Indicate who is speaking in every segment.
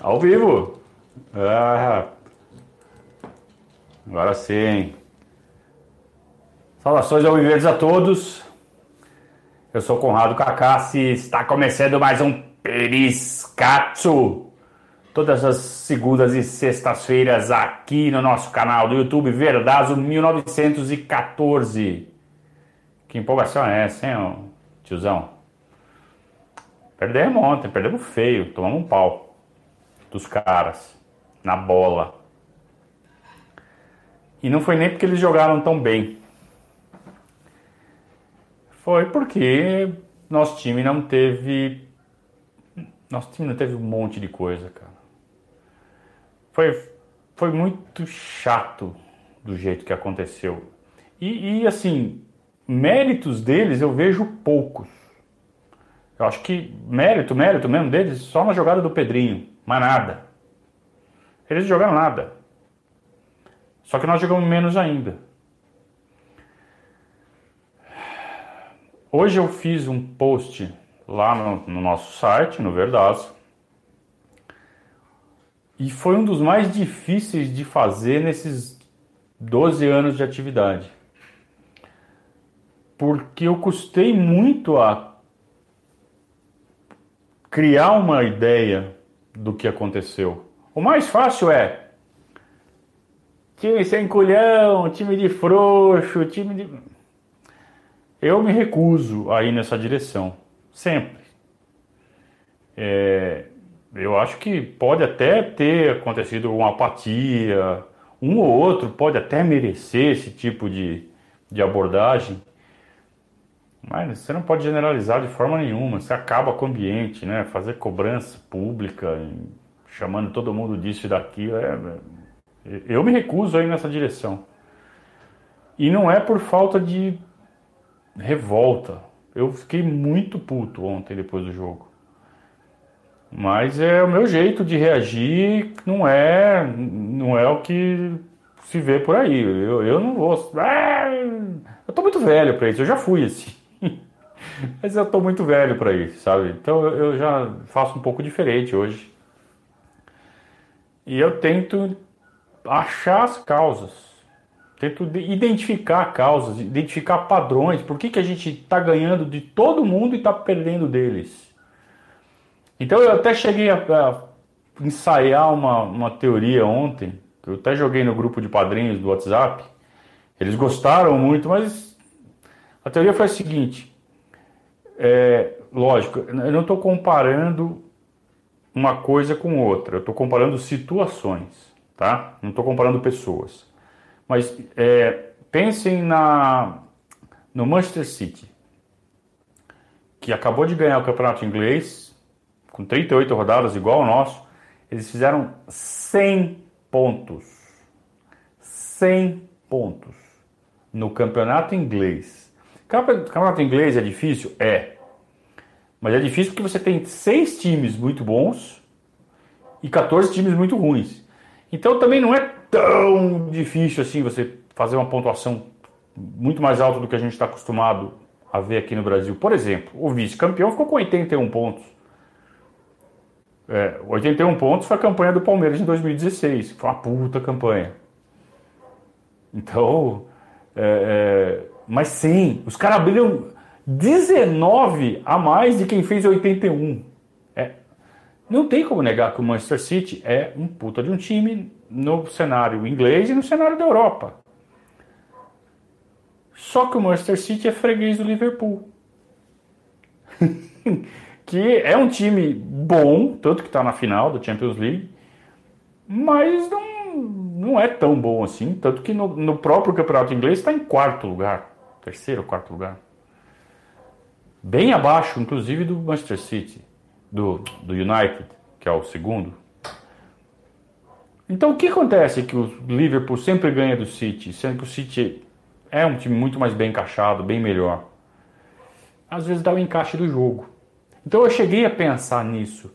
Speaker 1: Ao vivo. Ah, agora sim. Saudações ao viveres a todos. Eu sou Conrado Cacassi. Está começando mais um Periscatso. Todas as segundas e sextas-feiras aqui no nosso canal do YouTube Verdazo 1914. Que empolgação é essa, hein, tiozão? Perdemos ontem, perdemos feio. Tomamos um pau dos caras na bola. E não foi nem porque eles jogaram tão bem. Foi porque nosso time não teve um monte de coisa, cara. Foi muito chato do jeito que aconteceu. E assim, méritos deles eu vejo poucos. Eu acho que mérito mesmo deles só na jogada do Pedrinho. Mais nada. Eles não jogaram nada. Só que nós jogamos menos ainda. Hoje eu fiz um post lá no nosso site, no Verdazo. E foi um dos mais difíceis de fazer nesses 12 anos de atividade. Porque eu custei muito a criar uma ideia do que aconteceu. O mais fácil é time sem culhão, time de frouxo, time de... Eu me recuso a ir nessa direção. Sempre. Eu acho que pode até ter acontecido uma apatia. Um ou outro pode até merecer esse tipo de abordagem. Mas você não pode generalizar de forma nenhuma. Você acaba com o ambiente, né? Fazer cobrança pública, chamando todo mundo disso e daquilo. Eu me recuso a ir nessa direção. E não é por falta de revolta. Eu fiquei muito puto ontem depois do jogo. Mas é o meu jeito de reagir, não é o que se vê por aí. Eu não vou... eu tô muito velho pra isso, eu já fui assim. Mas eu tô muito velho pra isso, sabe? Então eu já faço um pouco diferente hoje. E eu tento achar as causas. Tento identificar causas, identificar padrões. Por que a gente está ganhando de todo mundo e está perdendo deles? Então eu até cheguei a ensaiar uma teoria ontem, que eu até joguei no grupo de padrinhos do WhatsApp. Eles gostaram muito, mas a teoria foi a seguinte. Lógico, eu não estou comparando uma coisa com outra. Eu estou comparando situações, tá? Não estou comparando pessoas. Mas pensem no Manchester City, que acabou de ganhar o campeonato inglês, com 38 rodadas, igual ao nosso. Eles fizeram 100 pontos. 100 pontos no campeonato inglês. Campeonato inglês é difícil? É. Mas é difícil porque você tem 6 times muito bons e 14 times muito ruins. Então também não é tão difícil assim você fazer uma pontuação muito mais alta do que a gente está acostumado a ver aqui no Brasil. Por exemplo, o vice-campeão ficou com 81 pontos. 81 pontos foi a campanha do Palmeiras em 2016. Foi uma puta campanha. Então, mas sim, os caras abriram 19 a mais de quem fez 81. Não tem como negar que o Manchester City é um puta de um time no cenário inglês e no cenário da Europa. Só que o Manchester City é freguês do Liverpool. Que é um time bom, tanto que está na final da Champions League, mas não é tão bom assim, tanto que no próprio campeonato inglês está em quarto lugar, terceiro ou quarto lugar. Bem abaixo, inclusive, do Manchester City. Do United, que é o segundo. Então o que acontece? Que o Liverpool sempre ganha do City, sendo que o City é um time muito mais bem encaixado, bem melhor. Às vezes dá o encaixe do jogo. Então eu cheguei a pensar nisso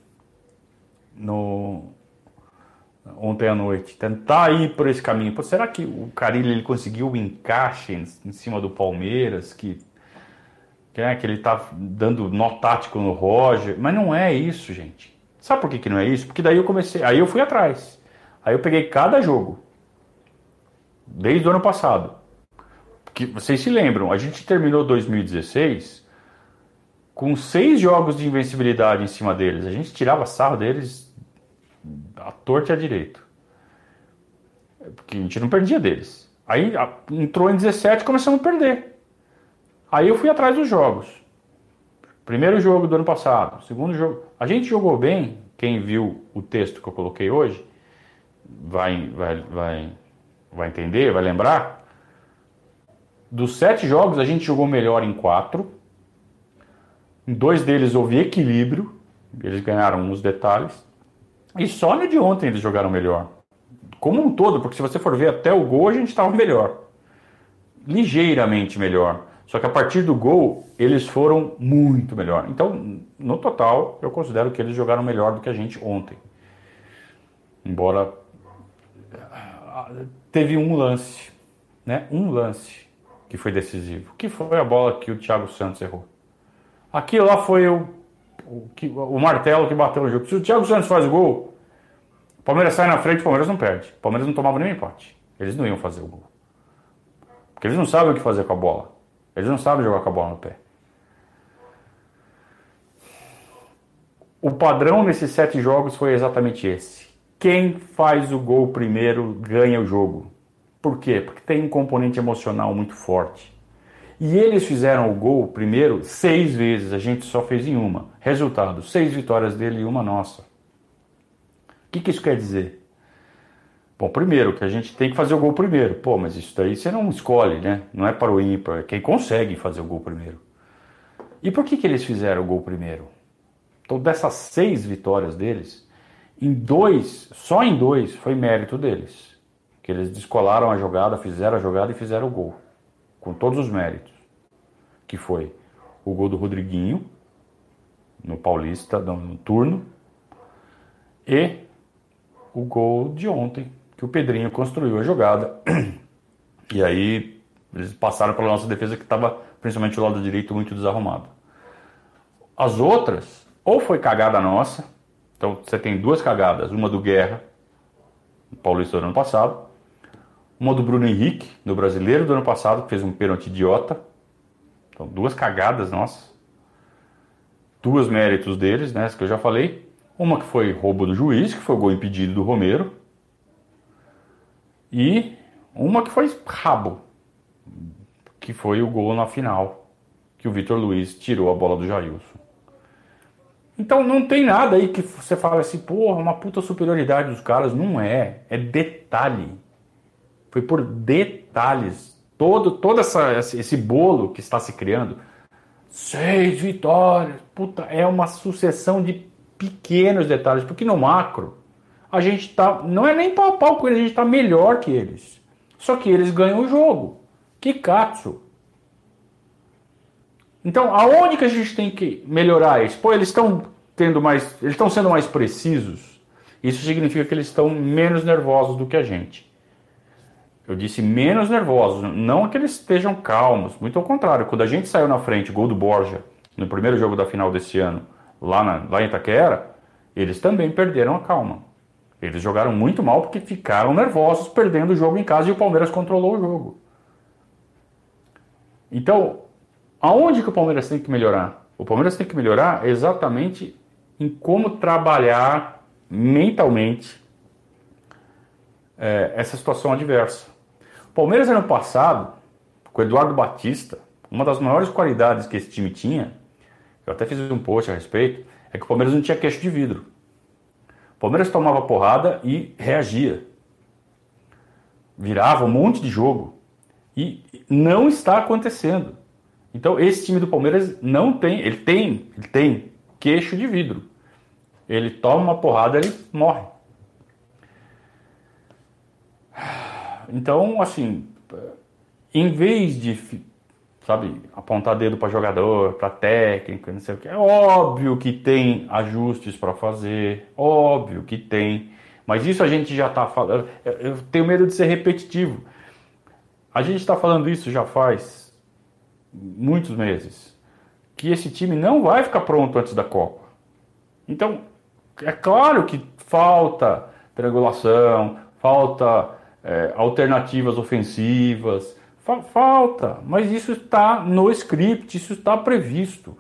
Speaker 1: ontem à noite, tentar ir por esse caminho. Pô, será que o Carille ele conseguiu o encaixe em cima do Palmeiras, que ele tá dando nó tático no Roger? Mas não é isso, gente. Sabe por que não é isso? Porque daí aí eu fui atrás. Aí eu peguei cada jogo, desde o ano passado. Que vocês se lembram, a gente terminou 2016 com 6 jogos de invencibilidade em cima deles. A gente tirava sarro deles à torta e à direito. Porque a gente não perdia deles. Aí entrou em 17 e começamos a perder. Aí eu fui atrás dos jogos. Primeiro jogo do ano passado, segundo jogo. A gente jogou bem, quem viu o texto que eu coloquei hoje vai entender, vai lembrar. Dos 7 jogos a gente jogou melhor em 4. Em 2 deles houve equilíbrio, eles ganharam uns detalhes. E só no de ontem eles jogaram melhor. Como um todo, porque se você for ver até o gol a gente estava melhor. Ligeiramente melhor. Só que a partir do gol eles foram muito melhor. Então, no total, eu considero que eles jogaram melhor do que a gente ontem. Embora teve um lance, né? Um lance que foi decisivo, que foi a bola que o Thiago Santos errou. Aquilo lá foi o martelo que bateu no jogo. Se o Thiago Santos faz o gol, o Palmeiras sai na frente, o Palmeiras não perde. O Palmeiras não tomava nenhum empate. Eles não iam fazer o gol. Porque eles não sabem o que fazer com a bola. Eles não sabem jogar com a bola no pé. O padrão nesses 7 jogos foi exatamente esse. Quem faz o gol primeiro ganha o jogo. Por quê? Porque tem um componente emocional muito forte. E eles fizeram o gol primeiro 6 vezes, a gente só fez em uma. Resultado, 6 vitórias dele e uma nossa. O que isso quer dizer? Bom, primeiro, que a gente tem que fazer o gol primeiro. Pô, mas isso daí você não escolhe, né? Não é para o ímpar, é quem consegue fazer o gol primeiro. E por que eles fizeram o gol primeiro? Então, dessas 6 vitórias deles, só em 2 foi mérito deles. Que eles descolaram a jogada, fizeram a jogada e fizeram o gol. Com todos os méritos. Que foi o gol do Rodriguinho, no Paulista, no turno, e o gol de ontem, que o Pedrinho construiu a jogada. E aí eles passaram pela nossa defesa, que estava, principalmente o lado direito, muito desarrumado. As outras, ou foi cagada nossa, então você tem 2 cagadas, uma do Guerra, no Paulista do ano passado, uma do Bruno Henrique, no Brasileiro do ano passado, que fez um pênalti idiota. Então, 2 cagadas nossas. 2 méritos deles, né, que eu já falei. Uma que foi roubo do juiz, que foi o gol impedido do Romero. E uma que foi rabo, que foi o gol na final, que o Vitor Luiz tirou a bola do Jailson. Então não tem nada aí que você fala assim, porra, uma puta superioridade dos caras. Não é, é detalhe. Foi por detalhes. Todo esse bolo que está se criando. 6 vitórias. Puta, é uma sucessão de pequenos detalhes. Porque no macro, a gente tá... Não é nem pau a pau com eles, a gente tá melhor que eles. Só que eles ganham o jogo. Que katsu. Então, aonde que a gente tem que melhorar isso? Pô, eles estão sendo mais precisos. Isso significa que eles estão menos nervosos do que a gente. Eu disse menos nervosos, não que eles estejam calmos, muito ao contrário. Quando a gente saiu na frente, gol do Borja, no primeiro jogo da final desse ano, lá em Itaquera, eles também perderam a calma. Eles jogaram muito mal porque ficaram nervosos, perdendo o jogo em casa, e o Palmeiras controlou o jogo. Então, aonde que o Palmeiras tem que melhorar? O Palmeiras tem que melhorar exatamente em como trabalhar mentalmente essa situação adversa. O Palmeiras, ano passado, com o Eduardo Batista, uma das maiores qualidades que esse time tinha, eu até fiz um post a respeito, é que o Palmeiras não tinha queixo de vidro. O Palmeiras tomava porrada e reagia. Virava um monte de jogo. E não está acontecendo. Então, esse time do Palmeiras não tem... Ele tem queixo de vidro. Ele toma uma porrada, ele morre. Então, assim, em vez de, sabe, apontar dedo para jogador, para técnico, não sei o que, é óbvio que tem ajustes para fazer, óbvio que tem, mas isso a gente já está falando. Eu tenho medo de ser repetitivo. A gente está falando isso já faz muitos meses, que esse time não vai ficar pronto antes da Copa. Então, É claro que falta triangulação, falta alternativas ofensivas, falta, mas isso está no script, isso está previsto.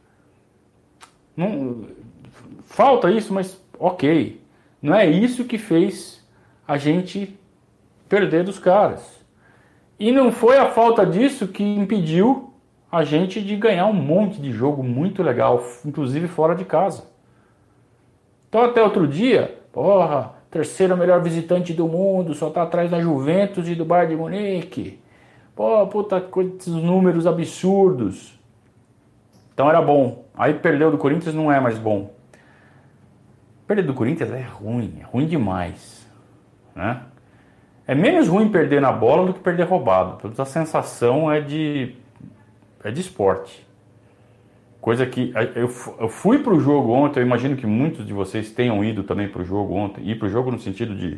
Speaker 1: Não, falta isso, mas ok. Não é isso que fez a gente perder dos caras. E não foi a falta disso que impediu a gente de ganhar um monte de jogo muito legal, inclusive fora de casa. Então até outro dia, porra, terceiro melhor visitante do mundo, só tá atrás da Juventus e do Bayern de Munique. Pô, puta, esses números absurdos. Então era bom. Aí perdeu do Corinthians, não é mais bom. Perder do Corinthians é ruim demais, né? É menos ruim perder na bola do que perder roubado. Toda a sensação é de esporte. Coisa que eu fui pro jogo ontem, eu imagino que muitos de vocês tenham ido também pro jogo ontem. Ir pro jogo no sentido de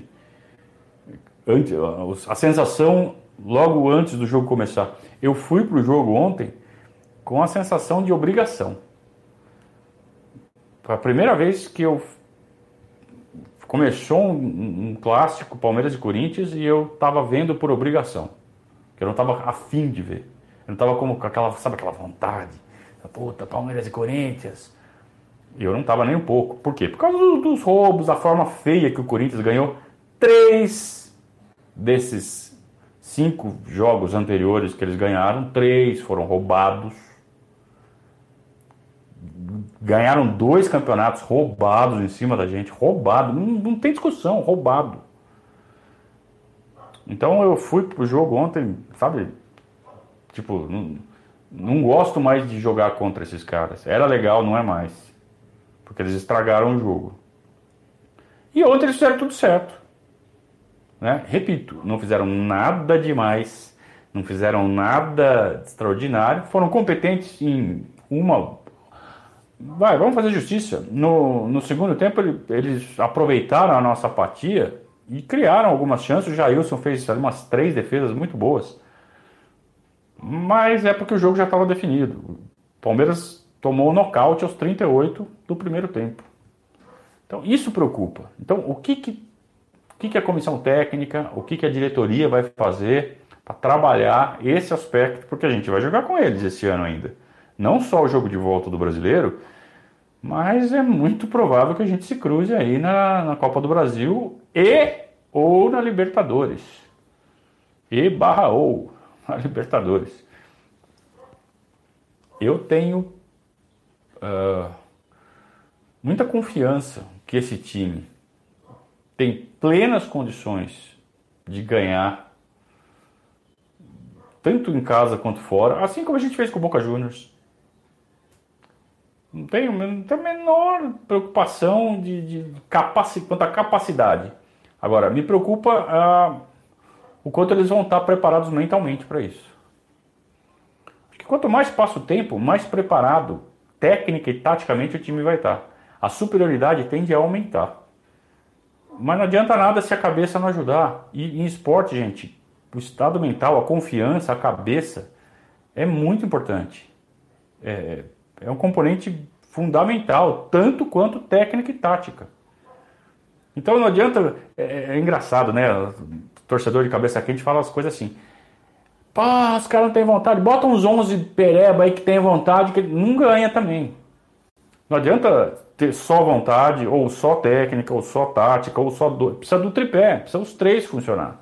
Speaker 1: a sensação logo antes do jogo começar. Eu fui pro jogo ontem com a sensação de obrigação. Foi a primeira vez que começou um clássico, Palmeiras e Corinthians, e eu estava vendo por obrigação. Que eu não estava afim de ver. Eu não estava com aquela, sabe, aquela vontade. Puta, Palmeiras e Corinthians. E eu não estava nem um pouco. Por quê? Por causa dos roubos, da forma feia que o Corinthians ganhou. 3 desses 5 jogos anteriores que eles ganharam, 3 foram roubados. Ganharam 2 campeonatos roubados em cima da gente. Roubado. Não tem discussão. Roubado. Então eu fui pro jogo ontem, sabe? Tipo, não gosto mais de jogar contra esses caras. Era legal, não é mais. Porque eles estragaram o jogo. E ontem eles fizeram tudo certo. Né? Repito, não fizeram nada demais. Não fizeram nada extraordinário. Foram competentes em uma... vamos fazer justiça. No segundo tempo eles aproveitaram a nossa apatia e criaram algumas chances. O Jailson fez umas 3 defesas muito boas. Mas é porque o jogo já estava definido. O Palmeiras tomou o nocaute aos 38 do primeiro tempo. Então isso preocupa. Então o que a comissão técnica, o que a diretoria vai fazer para trabalhar esse aspecto? Porque a gente vai jogar com eles esse ano ainda. Não só o jogo de volta do Brasileiro, mas é muito provável que a gente se cruze aí na Copa do Brasil ou na Libertadores. Ou na Libertadores. Eu tenho muita confiança que esse time tem plenas condições de ganhar, tanto em casa quanto fora, assim como a gente fez com o Boca Juniors. Não tenho a menor preocupação quanto à capacidade. Agora, me preocupa o quanto eles vão estar preparados mentalmente para isso. Porque quanto mais passa o tempo, mais preparado, técnica e taticamente, o time vai estar. A superioridade tende a aumentar. Mas não adianta nada se a cabeça não ajudar. E em esporte, gente, o estado mental, a confiança, a cabeça é muito importante. É um componente fundamental, tanto quanto técnica e tática. Então não adianta... É engraçado, né? O torcedor de cabeça quente fala as coisas assim. Pá, os caras não têm vontade. Bota uns 11 pereba aí que tem vontade, que não ganha também. Não adianta ter só vontade, ou só técnica, ou só tática, ou só... Precisa do tripé, precisa os 3 funcionar.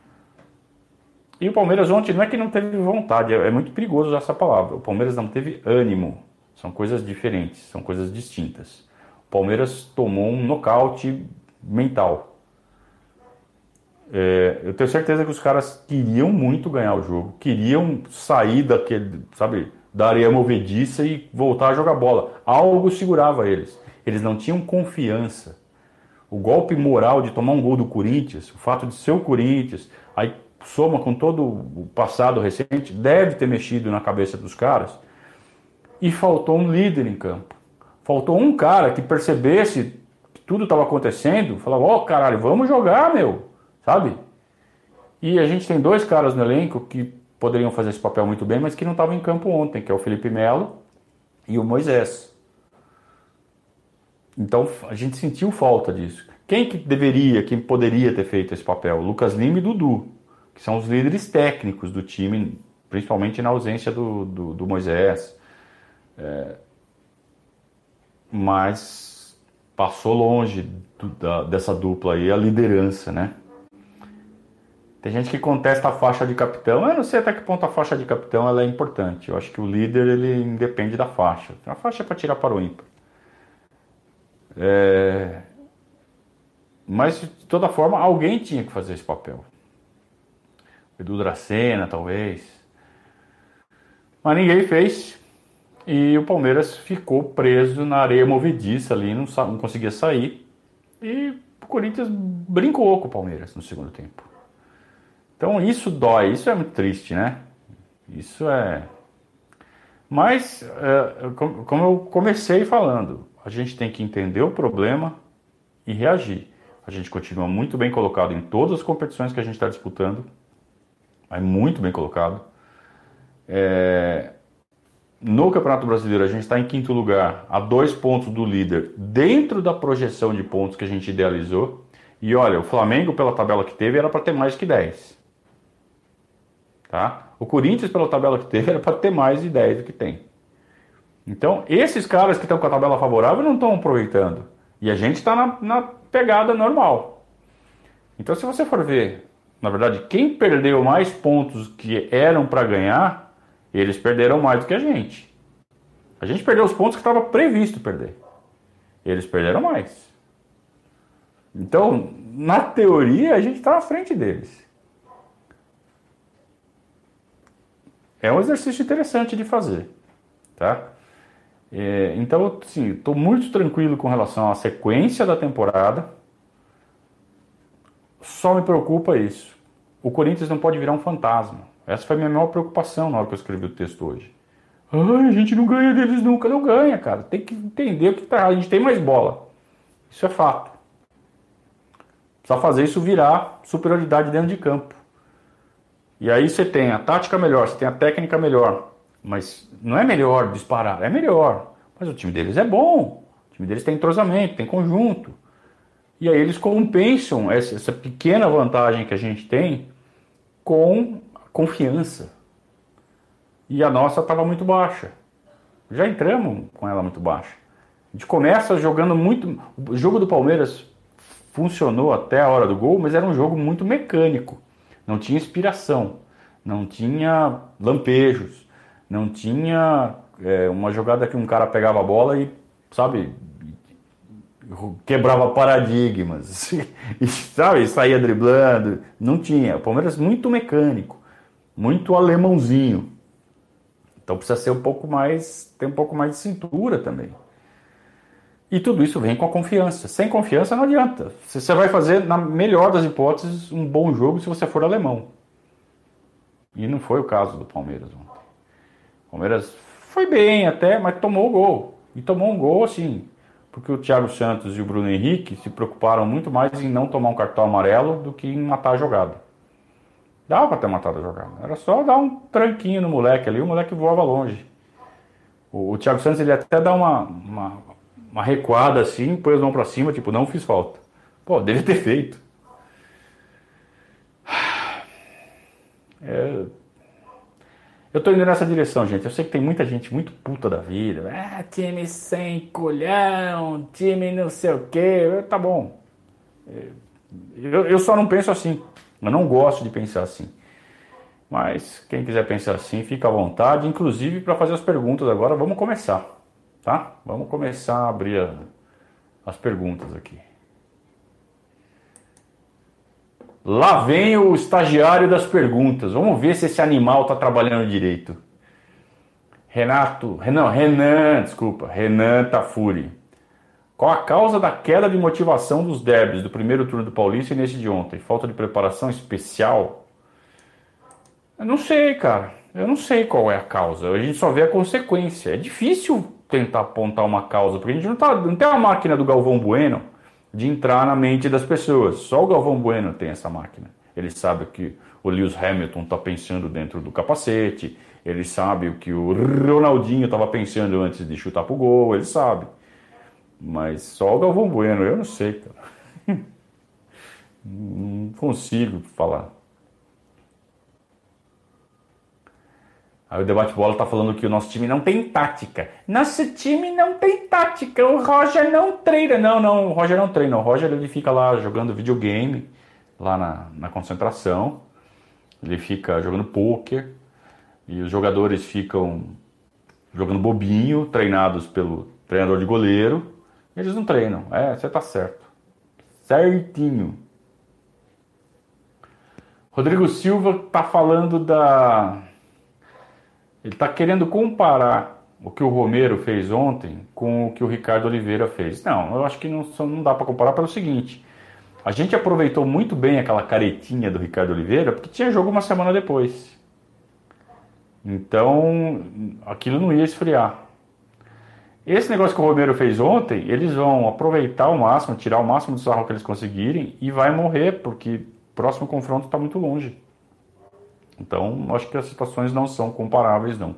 Speaker 1: E o Palmeiras ontem não é que não teve vontade, é muito perigoso usar essa palavra. O Palmeiras não teve ânimo. São coisas diferentes, são coisas distintas. O Palmeiras tomou um nocaute mental. Eu tenho certeza que os caras queriam muito ganhar o jogo, queriam sair daquele, sabe, da areia movediça e voltar a jogar bola. Algo segurava eles. Eles não tinham confiança. O golpe moral de tomar um gol do Corinthians, o fato de ser o Corinthians, aí soma com todo o passado recente, deve ter mexido na cabeça dos caras. E faltou um líder em campo. Faltou um cara que percebesse que tudo estava acontecendo, falava, ó, caralho, vamos jogar, meu, sabe? E a gente tem 2 caras no elenco que poderiam fazer esse papel muito bem, mas que não estavam em campo ontem, que é o Felipe Melo e o Moisés. Então a gente sentiu falta disso. Quem poderia ter feito esse papel? Lucas Lima e Dudu, que são os líderes técnicos do time, principalmente na ausência do Moisés. Mas passou longe dessa dupla aí a liderança, né? Tem gente que contesta a faixa de capitão. Eu não sei até que ponto a faixa de capitão ela é importante. Eu acho que o líder ele independe da faixa. A faixa é para tirar para o ímpar. Mas de toda forma alguém tinha que fazer esse papel. Edu Dracena, talvez. Mas ninguém fez. E o Palmeiras ficou preso na areia movediça ali, não conseguia sair. E o Corinthians brincou com o Palmeiras no segundo tempo. Então isso dói, isso é muito triste, né? Isso é... Mas, como eu comecei falando, a gente tem que entender o problema e reagir. A gente continua muito bem colocado em todas as competições que a gente está disputando. É muito bem colocado. No Campeonato Brasileiro a gente está em 5º lugar, a 2 pontos do líder, dentro da projeção de pontos que a gente idealizou. E olha, o Flamengo, pela tabela que teve, era para ter mais que 10. Tá? O Corinthians, pela tabela que teve, era para ter mais de 10 do que tem. Então, esses caras que estão com a tabela favorável não estão aproveitando. E a gente está na pegada normal. Então, se você for ver, na verdade, quem perdeu mais pontos que eram para ganhar, eles perderam mais do que a gente. A gente perdeu os pontos que estava previsto perder. Eles perderam mais. Então, na teoria, a gente está à frente deles. É um exercício interessante de fazer, tá? Então, assim, estou muito tranquilo com relação à sequência da temporada. Só me preocupa isso. O Corinthians não pode virar um fantasma. Essa foi a minha maior preocupação na hora que eu escrevi o texto hoje. Ai, a gente não ganha deles nunca. Não ganha, cara. Tem que entender o que tá errado. A gente tem mais bola. Isso é fato. Precisa fazer isso virar superioridade dentro de campo. E aí você tem a tática melhor, você tem a técnica melhor. Mas não é melhor disparar, é melhor. Mas o time deles é bom. O time deles tem entrosamento, tem conjunto. E aí eles compensam essa pequena vantagem que a gente tem com confiança. E a nossa estava muito baixa. Já entramos com ela muito baixa. A gente começa jogando muito... O jogo do Palmeiras funcionou até a hora do gol, mas era um jogo muito mecânico. Não tinha inspiração, não tinha lampejos, não tinha uma jogada que um cara pegava a bola e, sabe, quebrava paradigmas, e, sabe, saía driblando. Não tinha. O Palmeiras muito mecânico, muito alemãozinho. Então precisa ser ter um pouco mais de cintura também. E tudo isso vem com a confiança. Sem confiança não adianta. Você vai fazer, na melhor das hipóteses, um bom jogo se você for alemão. E não foi o caso do Palmeiras ontem. O Palmeiras foi bem até, mas tomou o gol. E tomou um gol assim, porque o Thiago Santos e o Bruno Henrique se preocuparam muito mais em não tomar um cartão amarelo do que em matar a jogada. Dava pra ter matado a jogada. Era só dar um tranquinho no moleque ali, o moleque voava longe. O Thiago Santos ele até dá uma recuada assim, põe as mãos pra cima, tipo, não fiz falta. Pô, deve ter feito. Eu tô indo nessa direção, gente. Eu sei que tem muita gente muito puta da vida. Time sem colhão, time não sei o quê. Tá bom. Eu só não penso assim. Eu não gosto de pensar assim. Mas quem quiser pensar assim, fica à vontade. Inclusive, para fazer as perguntas agora, vamos começar. Tá? Vamos começar a abrir as perguntas aqui. Lá vem o estagiário das perguntas. Vamos ver se esse animal tá trabalhando direito. Renan Tafuri. Qual a causa da queda de motivação dos derbys do primeiro turno do Paulista e nesse de ontem? Falta de preparação especial? Eu não sei, cara. Eu não sei qual é a causa. A gente só vê a consequência. É difícil tentar apontar uma causa, porque a gente não tem uma máquina do Galvão Bueno de entrar na mente das pessoas. Só o Galvão Bueno tem essa máquina. Ele sabe o que o Lewis Hamilton está pensando dentro do capacete, ele sabe o que o Ronaldinho estava pensando antes de chutar pro gol, ele sabe. Mas só o Galvão Bueno, eu não sei, cara. Não consigo falar. Aí o Debate Bola tá falando que o nosso time não tem tática. Nosso time não tem tática. O Roger não treina. Não, o Roger não treina. O Roger ele fica lá jogando videogame, lá na concentração. Ele fica jogando pôquer. E os jogadores ficam jogando bobinho, treinados pelo treinador de goleiro. Eles não treinam. Você tá certo. Certinho. Rodrigo Silva tá falando Ele está querendo comparar o que o Romero fez ontem com o que o Ricardo Oliveira fez. Não, eu acho que não dá para comparar pelo seguinte. A gente aproveitou muito bem aquela caretinha do Ricardo Oliveira porque tinha jogo uma semana depois. Então, aquilo não ia esfriar. Esse negócio que o Romero fez ontem, eles vão aproveitar ao máximo, tirar o máximo do sarro que eles conseguirem e vai morrer, porque o próximo confronto está muito longe. Então, acho que as situações não são comparáveis, não.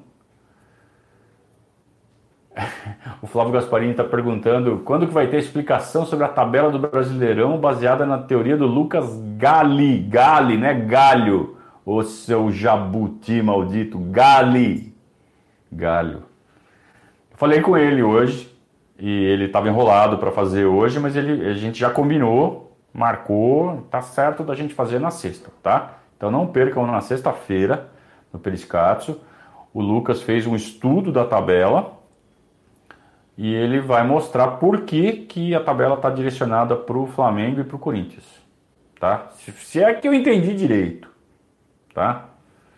Speaker 1: O Flávio Gasparini está perguntando quando que vai ter explicação sobre a tabela do Brasileirão baseada na teoria do Lucas Gali. Gali, né? Galho. Ô seu jabuti maldito. Gali. Galho. Eu falei com ele hoje e ele estava enrolado para fazer hoje, mas a gente já combinou, marcou, tá certo da gente fazer na sexta, tá? Então não percam na sexta-feira, no Periscatso, o Lucas fez um estudo da tabela e ele vai mostrar por que a tabela está direcionada para o Flamengo e para o Corinthians. Tá? Se é que eu entendi direito. Tá?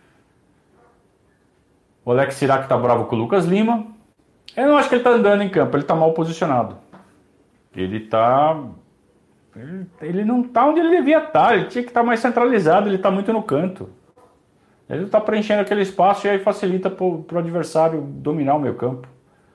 Speaker 1: O Alex Sirac está bravo com o Lucas Lima. Eu não acho que ele está andando em campo, ele está mal posicionado. Ele não está onde ele devia estar, ele tinha que estar mais centralizado, ele está muito no canto. Ele está preenchendo aquele espaço e aí facilita para o adversário dominar o meio campo.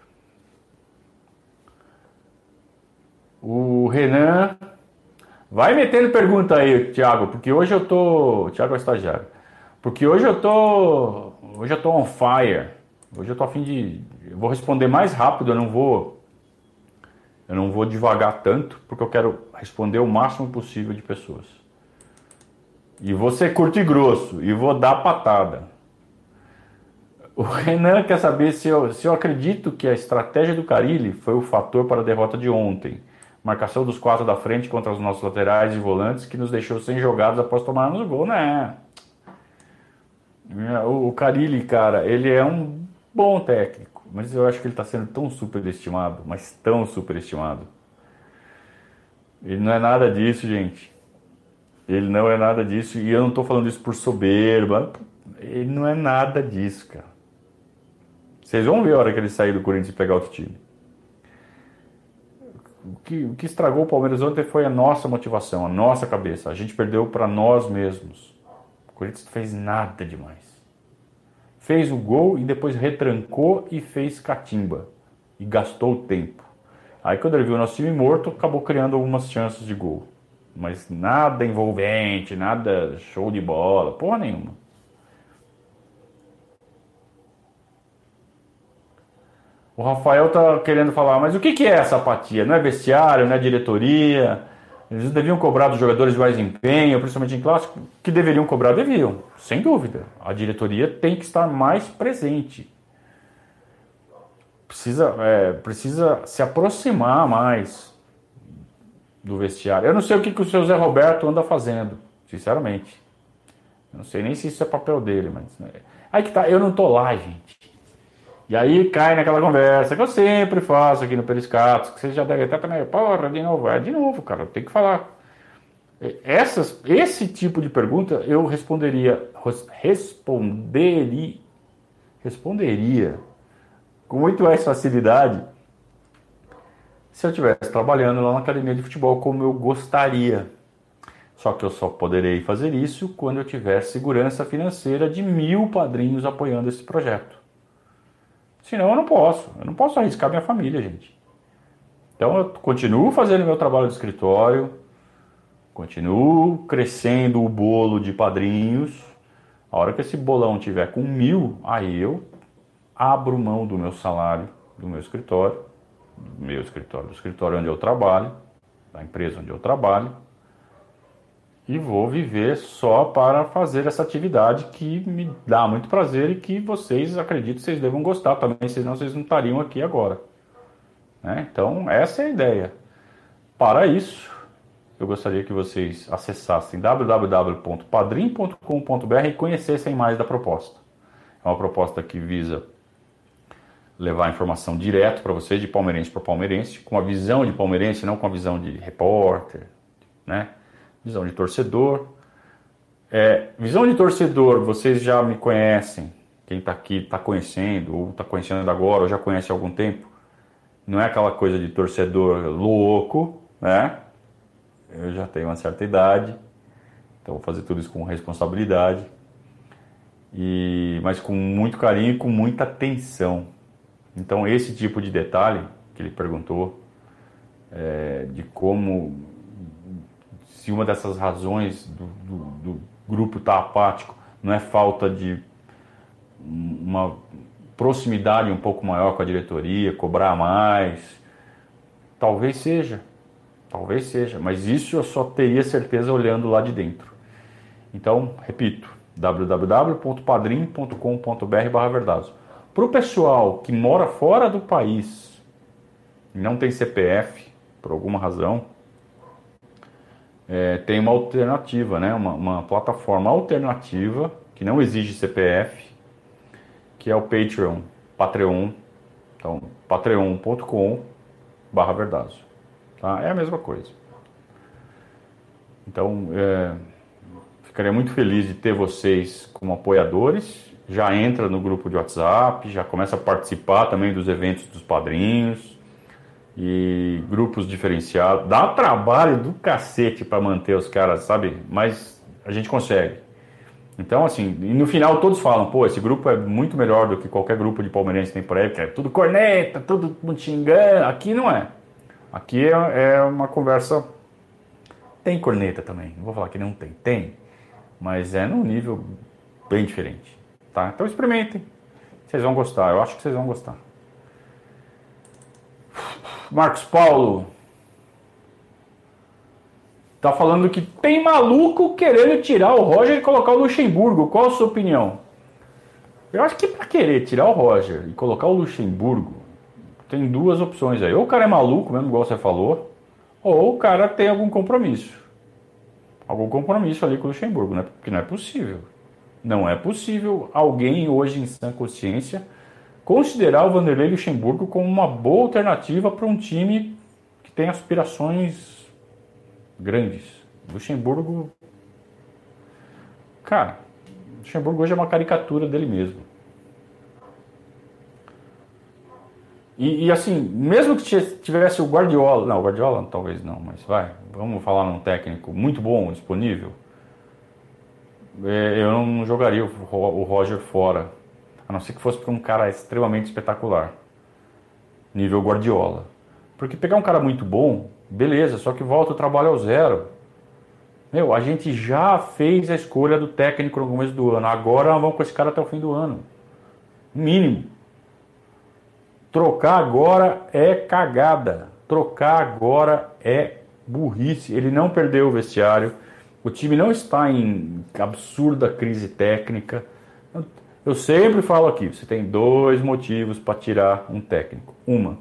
Speaker 1: O Renan vai metendo pergunta aí, Thiago, porque hoje eu tô... Thiago é o estagiário. Porque hoje eu tô on fire. Hoje eu tô a fim de... Eu vou responder mais rápido, eu não vou devagar tanto, porque eu quero responder o máximo possível de pessoas. E vou ser curto e grosso, e vou dar patada. O Renan quer saber se eu acredito que a estratégia do Carille foi o fator para a derrota de ontem. Marcação dos 4 da frente contra os nossos laterais e volantes que nos deixou sem jogadas após tomarmos o gol, né? O Carille, cara, ele é um bom técnico, mas eu acho que ele está sendo tão superestimado, mas tão superestimado. Ele não é nada disso, gente. Ele não é nada disso, e eu não estou falando isso por soberba. Ele não é nada disso, cara. Vocês vão ver a hora que ele sair do Corinthians e pegar outro time. O que estragou o Palmeiras ontem foi a nossa motivação, a nossa cabeça. A gente perdeu para nós mesmos. O Corinthians não fez nada demais. Fez o gol e depois retrancou e fez catimba. E gastou o tempo. Aí quando ele viu o nosso time morto, acabou criando algumas chances de gol. Mas nada envolvente, nada show de bola, porra nenhuma. O Rafael tá querendo falar, mas o que é essa apatia? Não é vestiário, não é diretoria? Eles deviam cobrar dos jogadores de mais empenho, principalmente em clássico, que deveriam cobrar, deviam, sem dúvida. A diretoria tem que estar mais presente. Precisa se aproximar mais do vestiário. Eu não sei o que o seu Zé Roberto anda fazendo, sinceramente. Eu não sei nem se isso é papel dele, mas... Aí que tá, eu não tô lá, gente. E aí cai naquela conversa que eu sempre faço aqui no Periscato, que vocês já devem até também, porra, de novo. De novo, cara, tem que falar. Esse tipo de pergunta eu responderia com muito mais facilidade se eu estivesse trabalhando lá na academia de futebol como eu gostaria. Só que eu só poderei fazer isso quando eu tiver segurança financeira de 1000 padrinhos apoiando esse projeto. Senão eu não posso arriscar minha família, gente. Então eu continuo fazendo meu trabalho de escritório, continuo crescendo o bolo de padrinhos. A hora que esse bolão tiver com 1000, aí eu abro mão do meu salário, do meu escritório do meu escritório, do escritório onde eu trabalho, da empresa onde eu trabalho, e vou viver só para fazer essa atividade que me dá muito prazer e que vocês, acredito, vocês devam gostar também, senão vocês não estariam aqui agora. Né? Então, essa é a ideia. Para isso, eu gostaria que vocês acessassem www.padrim.com.br e conhecessem mais da proposta. É uma proposta que visa levar informação direto para vocês, de palmeirense para palmeirense, com a visão de palmeirense, não com a visão de repórter, né? Visão de torcedor. Visão de torcedor, vocês já me conhecem, quem está aqui está conhecendo, ou está conhecendo agora, ou já conhece há algum tempo. Não é aquela coisa de torcedor louco, né? Eu já tenho uma certa idade, então vou fazer tudo isso com responsabilidade, mas com muito carinho e com muita atenção. Então esse tipo de detalhe que ele perguntou, de como, se uma dessas razões do grupo estar apático não é falta de uma proximidade um pouco maior com a diretoria, cobrar mais, talvez seja, mas isso eu só teria certeza olhando lá de dentro. Então, repito, www.padrim.com.br/Verdazo. Para o pessoal que mora fora do país e não tem CPF, por alguma razão, tem uma alternativa, né? Uma plataforma alternativa que não exige CPF, que é o Patreon. Então, patreon.com/Verdazo. Tá? É a mesma coisa. Então, ficaria muito feliz de ter vocês como apoiadores. Já entra no grupo de WhatsApp, já começa a participar também dos eventos dos padrinhos e grupos diferenciados. Dá trabalho do cacete para manter os caras, sabe? Mas a gente consegue. Então, assim, e no final todos falam, pô, esse grupo é muito melhor do que qualquer grupo de palmeirense tem por aí, porque é tudo corneta, tudo xingando. Aqui não é. Aqui é uma conversa... Tem corneta também, não vou falar que não tem. Tem, mas é num nível bem diferente. Tá? Então experimentem. Vocês vão gostar, eu acho que vocês vão gostar. Marcos Paulo tá falando que tem maluco querendo tirar o Roger e colocar o Luxemburgo. Qual a sua opinião? Eu acho que para querer tirar o Roger e colocar o Luxemburgo, tem duas opções aí. Ou o cara é maluco mesmo, igual você falou, ou o cara tem algum compromisso. Algum compromisso ali com o Luxemburgo, né? Porque não é possível. Não é possível alguém hoje em sã consciência considerar o Vanderlei Luxemburgo como uma boa alternativa para um time que tem aspirações grandes. Luxemburgo... Cara, Luxemburgo hoje é uma caricatura dele mesmo. E assim, mesmo que tivesse o Guardiola... Não, o Guardiola talvez não, mas vamos falar num técnico muito bom, disponível. Eu não jogaria o Roger fora, a não ser que fosse para um cara extremamente espetacular, nível Guardiola. Porque pegar um cara muito bom, beleza, só que volta o trabalho ao zero. A gente já fez a escolha do técnico no começo do ano, agora vamos com esse cara até o fim do ano. Mínimo. Trocar agora é cagada, trocar agora é burrice. Ele não perdeu o vestiário. O time não está em absurda crise técnica. Eu sempre falo aqui, você tem dois motivos para tirar um técnico.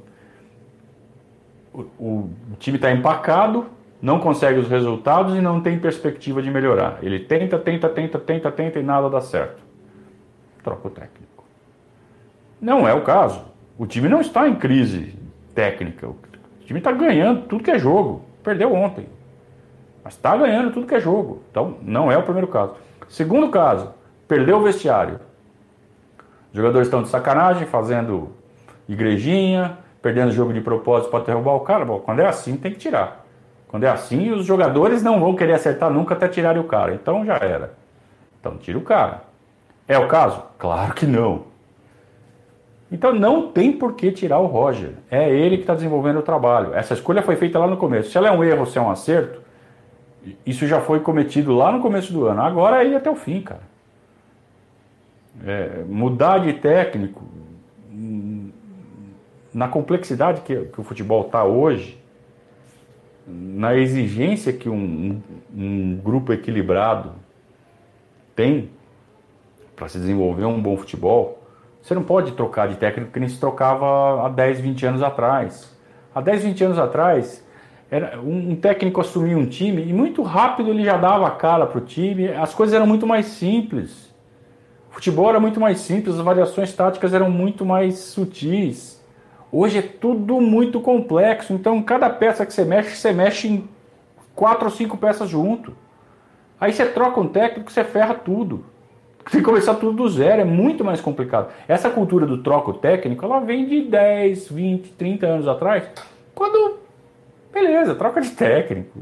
Speaker 1: O time está empacado, não consegue os resultados e não tem perspectiva de melhorar. Ele tenta e nada dá certo. Troca o técnico. Não é o caso. O time não está em crise técnica. O time está ganhando tudo que é jogo. Perdeu ontem. Mas está ganhando tudo que é jogo. Então, não é o primeiro caso. Segundo caso, perdeu o vestiário. Os jogadores estão de sacanagem, fazendo igrejinha, perdendo jogo de propósito para derrubar o cara. Bom, quando é assim, tem que tirar. Quando é assim, os jogadores não vão querer acertar nunca até tirarem o cara. Então, já era. Então, tira o cara. É o caso? Claro que não. Então, não tem por que tirar o Roger. É ele que está desenvolvendo o trabalho. Essa escolha foi feita lá no começo. Se ela é um erro ou se é um acerto, isso já foi cometido lá no começo do ano. Agora é ir até o fim, cara. Mudar de técnico na complexidade que o futebol está hoje, na exigência que um grupo equilibrado tem para se desenvolver um bom futebol, você não pode trocar de técnico que nem se trocava há 10, 20 anos atrás. Há 10, 20 anos atrás, um técnico assumia um time e muito rápido ele já dava a cara para o time, as coisas eram muito mais simples. O futebol era muito mais simples, as variações táticas eram muito mais sutis. Hoje é tudo muito complexo, então cada peça que você mexe em 4 ou 5 peças junto. Aí você troca um técnico, você ferra tudo. Tem que começar tudo do zero, é muito mais complicado. Essa cultura do troco técnico, ela vem de 10, 20, 30 anos atrás, quando, beleza, troca de técnico.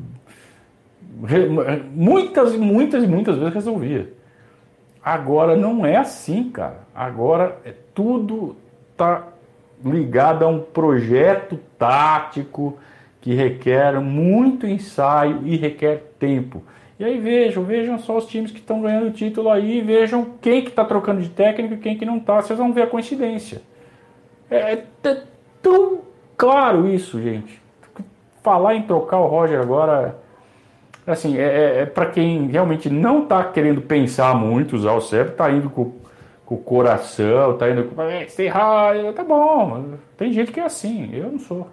Speaker 1: Muitas e muitas e muitas vezes resolvia. Agora não é assim, cara. Agora tudo tá ligado a um projeto tático que requer muito ensaio e requer tempo. E aí vejam só os times que estão ganhando o título aí, vejam quem que está trocando de técnico e quem que não está. Vocês vão ver a coincidência. É tão claro isso, gente. Falar em trocar o Roger agora, assim, para quem realmente não está querendo pensar muito, usar o cérebro, está indo com o coração, está indo com... Tem raiva, tá bom. Tem gente que é assim, eu não sou.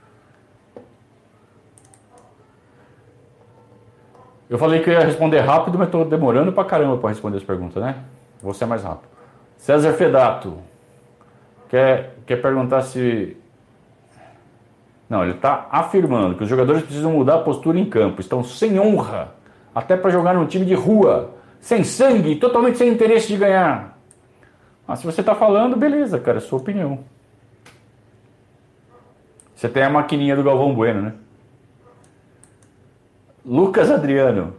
Speaker 1: Eu falei que eu ia responder rápido, mas estou demorando pra caramba para responder as perguntas, né? Vou ser mais rápido. César Fedato quer perguntar se... Não, ele está afirmando que os jogadores precisam mudar a postura em campo. Estão sem honra, até para jogar num time de rua, sem sangue, totalmente sem interesse de ganhar. Mas se você está falando, beleza, cara, é sua opinião. Você tem a maquininha do Galvão Bueno, né? Lucas Adriano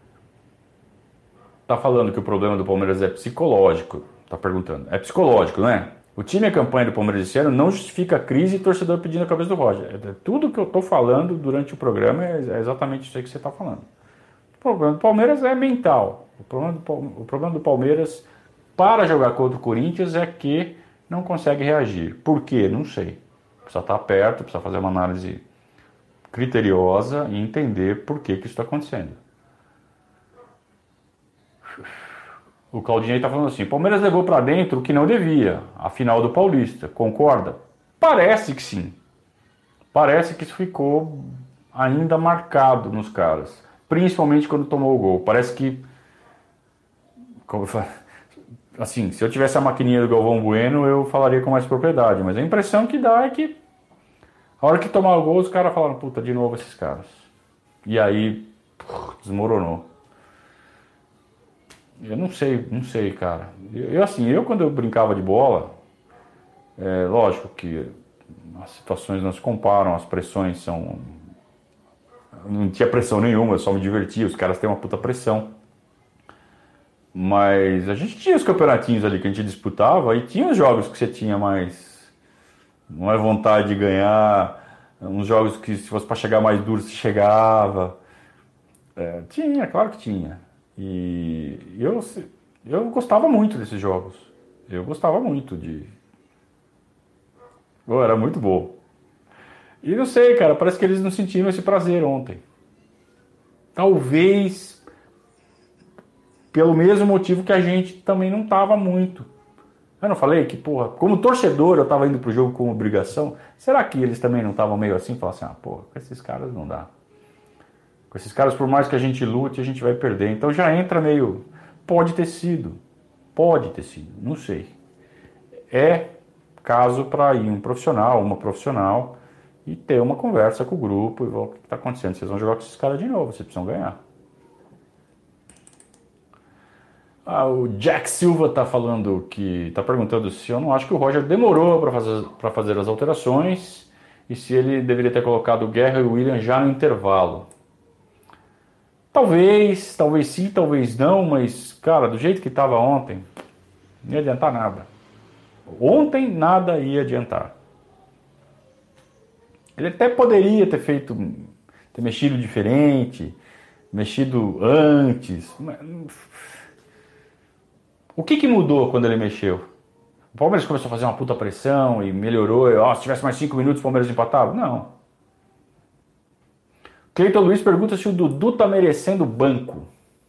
Speaker 1: tá falando que o problema do Palmeiras é psicológico. Tá perguntando. É psicológico, não é? O time e a campanha do Palmeiras esse ano não justifica a crise e torcedor pedindo a cabeça do Roger. Tudo que eu tô falando durante o programa é exatamente isso aí que você tá falando. O problema do Palmeiras é mental. O problema do Palmeiras para jogar contra o Corinthians é que não consegue reagir. Por quê? Não sei. Precisa estar perto, precisa fazer uma análise criteriosa e entender por que isso está acontecendo. O Claudinho aí está falando assim, Palmeiras levou para dentro o que não devia, a final do Paulista, concorda? Parece que sim. Parece que isso ficou ainda marcado nos caras, principalmente quando tomou o gol. Parece que, assim, se eu tivesse a maquininha do Galvão Bueno, eu falaria com mais propriedade, mas a impressão que dá é que a hora que tomar o gol, os caras falaram, puta, de novo esses caras. E aí, desmoronou. Eu não sei, cara. Eu quando eu brincava de bola, lógico que as situações não se comparam, as pressões são... Não tinha pressão nenhuma, eu só me divertia, os caras têm uma puta pressão. Mas a gente tinha os campeonatinhos ali que a gente disputava e tinha os jogos que você tinha mais vontade de ganhar, uns jogos que se fosse para chegar mais duro você chegava. Tinha, claro que tinha. E eu gostava muito desses jogos. Eu gostava muito de... Era muito bom. E não sei, cara, parece que eles não sentiram esse prazer ontem. Talvez pelo mesmo motivo que a gente também não tava muito. Eu não falei que, porra, como torcedor eu tava indo pro jogo com obrigação. Será que eles também não estavam meio assim? Falar assim, porra, com esses caras não dá. Com esses caras, por mais que a gente lute, a gente vai perder. Então já entra meio... Pode ter sido, não sei. É caso para ir um profissional, uma profissional, e ter uma conversa com o grupo, e ver o que está acontecendo. Vocês vão jogar com esses caras de novo, vocês precisam ganhar. O Jack Silva está falando que... Está perguntando se eu não acho que o Roger demorou para fazer as alterações e se ele deveria ter colocado o Guerra e o William já no intervalo. Talvez sim, talvez não, mas, cara, do jeito que estava ontem, não ia adiantar nada. Ontem nada ia adiantar. Ele até poderia ter mexido diferente, mexido antes. Mas... O que mudou quando ele mexeu? O Palmeiras começou a fazer uma puta pressão e melhorou. Se tivesse mais 5 minutos, o Palmeiras empatava? Não. Cleiton Luiz pergunta se o Dudu tá merecendo banco.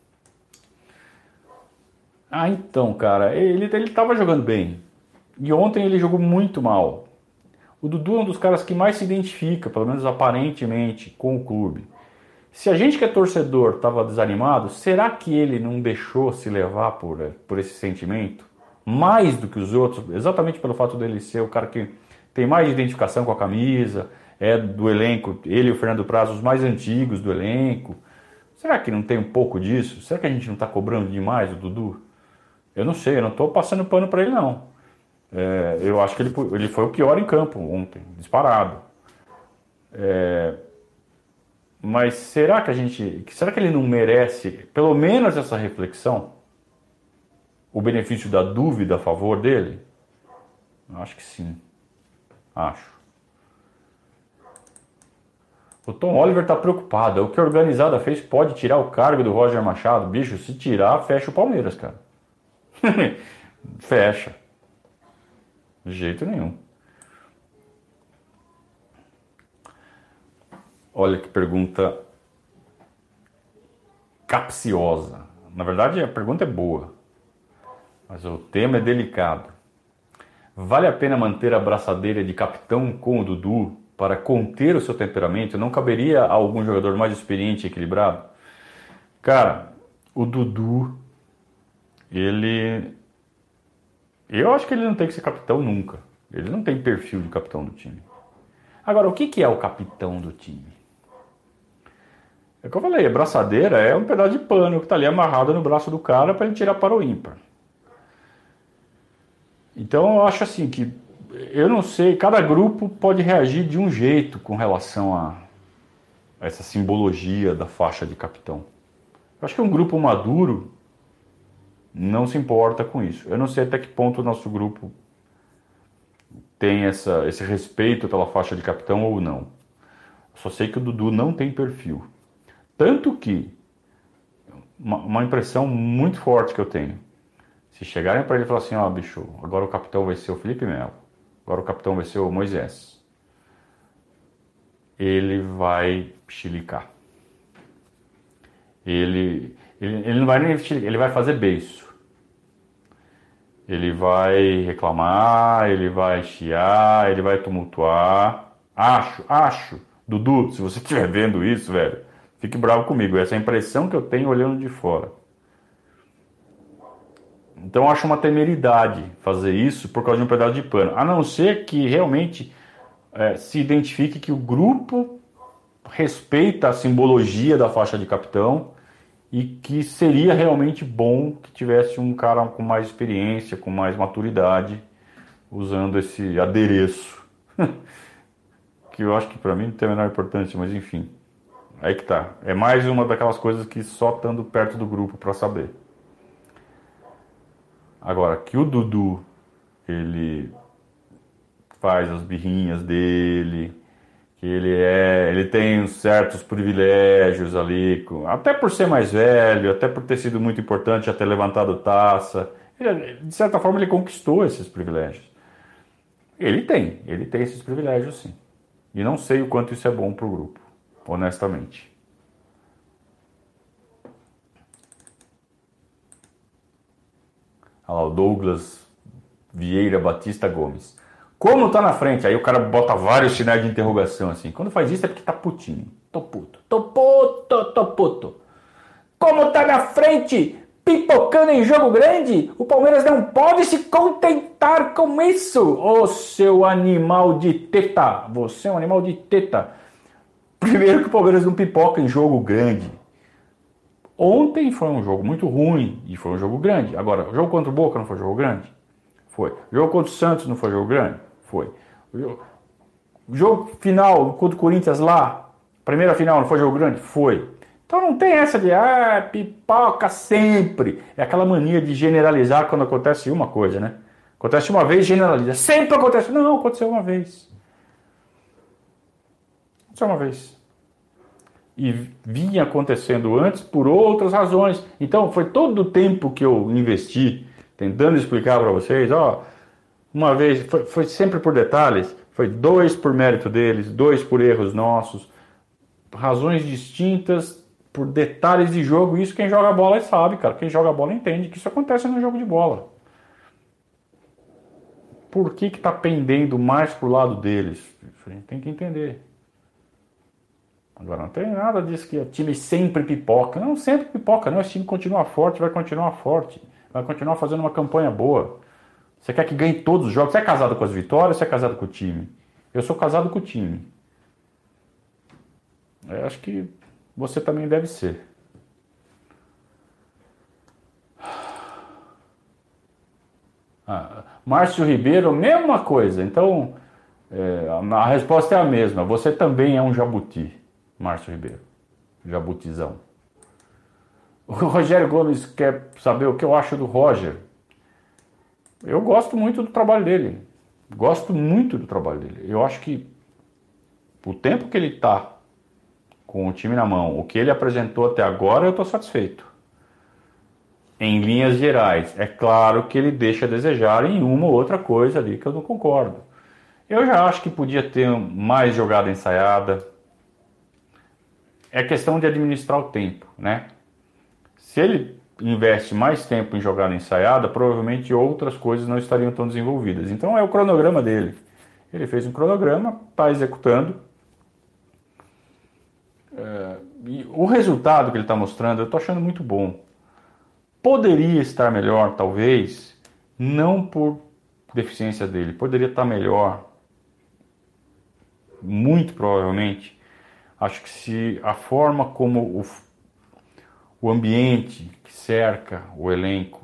Speaker 1: Então, cara, ele tava jogando bem. E ontem ele jogou muito mal. O Dudu é um dos caras que mais se identifica, pelo menos aparentemente, com o clube. Se a gente que é torcedor estava desanimado, será que ele não deixou se levar por esse sentimento? Mais do que os outros, exatamente pelo fato dele ser o cara que tem mais identificação com a camisa, é do elenco, ele e o Fernando Praz, os mais antigos do elenco. Será que não tem um pouco disso? Será que a gente não está cobrando demais o Dudu? Eu não sei, eu não estou passando pano para ele não. Eu acho que ele foi o pior em campo ontem, disparado. Mas será que ele não merece, pelo menos essa reflexão? O benefício da dúvida a favor dele? Eu acho que sim. Acho. O Tom Oliver tá preocupado. O que a organizada fez pode tirar o cargo do Roger Machado. Bicho, se tirar, fecha o Palmeiras, cara. Fecha. De jeito nenhum. Olha que pergunta capciosa. Na verdade, a pergunta é boa, mas o tema é delicado. Vale a pena manter a braçadeira de capitão com o Dudu para conter o seu temperamento? Não caberia a algum jogador mais experiente e equilibrado? Cara, o Dudu, eu acho que ele não tem que ser capitão nunca. Ele não tem perfil de capitão do time. Agora, o que é o capitão do time? É o que eu falei, a braçadeira é um pedaço de pano que está ali amarrado no braço do cara para ele tirar para o ímpar. Então eu acho assim que, eu não sei, cada grupo pode reagir de um jeito com relação a essa simbologia da faixa de capitão. Eu acho que um grupo maduro não se importa com isso. Eu não sei até que ponto o nosso grupo tem esse respeito pela faixa de capitão ou não. Eu só sei que o Dudu não tem perfil. Tanto que, uma impressão muito forte que eu tenho, se chegarem para ele e falar assim, bicho, agora o capitão vai ser o Felipe Melo, agora o capitão vai ser o Moisés, ele vai chilicar. Ele não vai nem chilicar, ele vai fazer beiço. Ele vai reclamar, ele vai chiar, ele vai tumultuar. Acho, Dudu, se você estiver vendo isso, velho, fique bravo comigo. Essa é a impressão que eu tenho olhando de fora. Então eu acho uma temeridade fazer isso por causa de um pedaço de pano. A não ser que realmente se identifique que o grupo respeita a simbologia da faixa de capitão e que seria realmente bom que tivesse um cara com mais experiência, com mais maturidade, usando esse adereço. Que eu acho que para mim não tem a menor importância, mas enfim. Aí que tá. É mais uma daquelas coisas que só estando perto do grupo para saber. Agora, que o Dudu, ele faz as birrinhas dele, que ele tem certos privilégios ali, até por ser mais velho, até por ter sido muito importante, já ter levantado taça, de certa forma ele conquistou esses privilégios. Ele tem esses privilégios sim. E não sei o quanto isso é bom para o grupo, honestamente. Olha lá, o Douglas Vieira Batista Gomes. Como tá na frente? Aí o cara bota vários sinais de interrogação assim. Quando faz isso é porque tá putinho. Tô puto. Como tá na frente, pipocando em jogo grande, o Palmeiras não pode se contentar com isso. Ô seu animal de teta. Você é um animal de teta. Primeiro que o Palmeiras não pipoca em jogo grande. Ontem foi um jogo muito ruim e foi um jogo grande. Agora, o jogo contra o Boca não foi jogo grande? Foi. O jogo contra o Santos não foi jogo grande? Foi. O jogo final contra o Corinthians lá, primeira final, não foi jogo grande? Foi. Então não tem essa de pipoca sempre. É aquela mania de generalizar quando acontece uma coisa, né? Acontece uma vez, generaliza. Sempre acontece. Não, aconteceu uma vez. Aconteceu uma vez. E vinha acontecendo antes por outras razões. Então foi todo o tempo que eu investi tentando explicar para vocês, Uma vez, foi sempre por detalhes, foi 2 por mérito deles, 2 por erros nossos, razões distintas por detalhes de jogo. Isso quem joga bola sabe, cara. Quem joga bola entende que isso acontece no jogo de bola. Por que tá pendendo mais pro lado deles? Isso a gente tem que entender. Agora, não tem nada disso que o time sempre pipoca. Não, sempre pipoca, não. Esse time continua forte, vai continuar forte. Vai continuar fazendo uma campanha boa. Você quer que ganhe todos os jogos. Você é casado com as vitórias ou você é casado com o time? Eu sou casado com o time. Eu acho que você também deve ser. Márcio Ribeiro, mesma coisa. Então, a resposta é a mesma. Você também é um jabuti, Márcio Ribeiro. Jabutizão. O Rogério Gomes quer saber o que eu acho do Roger. Eu gosto muito do trabalho dele. Gosto muito do trabalho dele. Eu acho que o tempo que ele está com o time na mão, o que ele apresentou até agora, eu estou satisfeito. Em linhas gerais. É claro que ele deixa a desejar em uma ou outra coisa ali que eu não concordo. Eu já acho que podia ter mais jogada ensaiada. É questão de administrar o tempo, né? Se ele investe mais tempo em jogada ensaiada, provavelmente outras coisas não estariam tão desenvolvidas. Então é o cronograma dele. Ele fez um cronograma, está executando. E o resultado que ele está mostrando, eu estou achando muito bom. Poderia estar melhor, talvez, não por deficiência dele. Poderia estar melhor, muito provavelmente. Acho que se a forma como o ambiente que cerca o elenco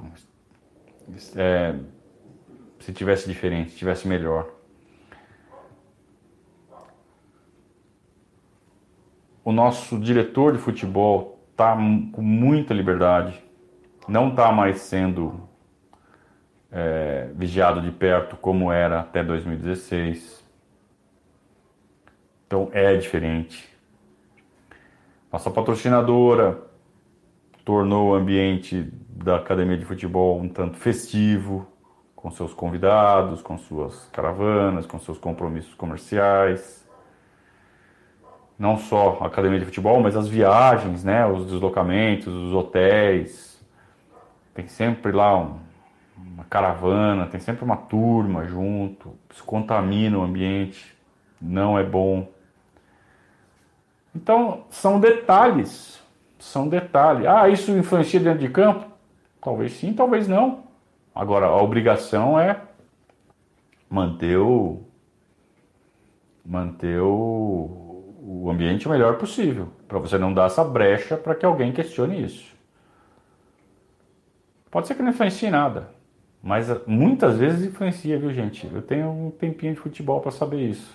Speaker 1: se tivesse diferente, se tivesse melhor. O nosso diretor de futebol está com muita liberdade, não está mais sendo vigiado de perto como era até 2016. Então é diferente. Nossa patrocinadora tornou o ambiente da academia de futebol um tanto festivo, com seus convidados, com suas caravanas, com seus compromissos comerciais. Não só a academia de futebol, mas as viagens, né, os deslocamentos, os hotéis. Tem sempre lá uma caravana, tem sempre uma turma junto. Isso contamina o ambiente, não é bom. Então, são detalhes. São detalhes. Isso influencia dentro de campo? Talvez sim, talvez não. Agora, a obrigação é manter o ambiente o melhor possível, para você não dar essa brecha para que alguém questione isso. Pode ser que não influencie nada, mas muitas vezes influencia, viu, gente? Eu tenho um tempinho de futebol para saber isso.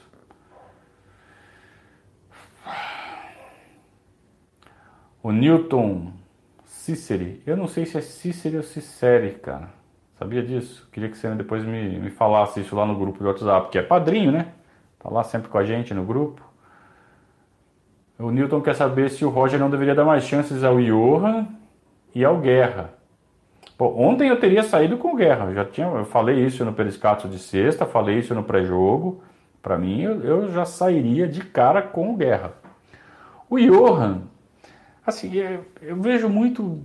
Speaker 1: O Newton Ciceri, eu não sei se é Ciceri ou Ciceri, cara. Sabia disso? Queria que você depois me falasse isso lá no grupo do WhatsApp, que é padrinho, né? Tá lá sempre com a gente no grupo. O Newton quer saber se o Roger não deveria dar mais chances ao Johan e ao Guerra. Pô, ontem eu teria saído com o Guerra. Eu falei isso no Periscato de sexta, falei isso no pré-jogo. Para mim, eu já sairia de cara com o Guerra. O Johan, assim, eu vejo muito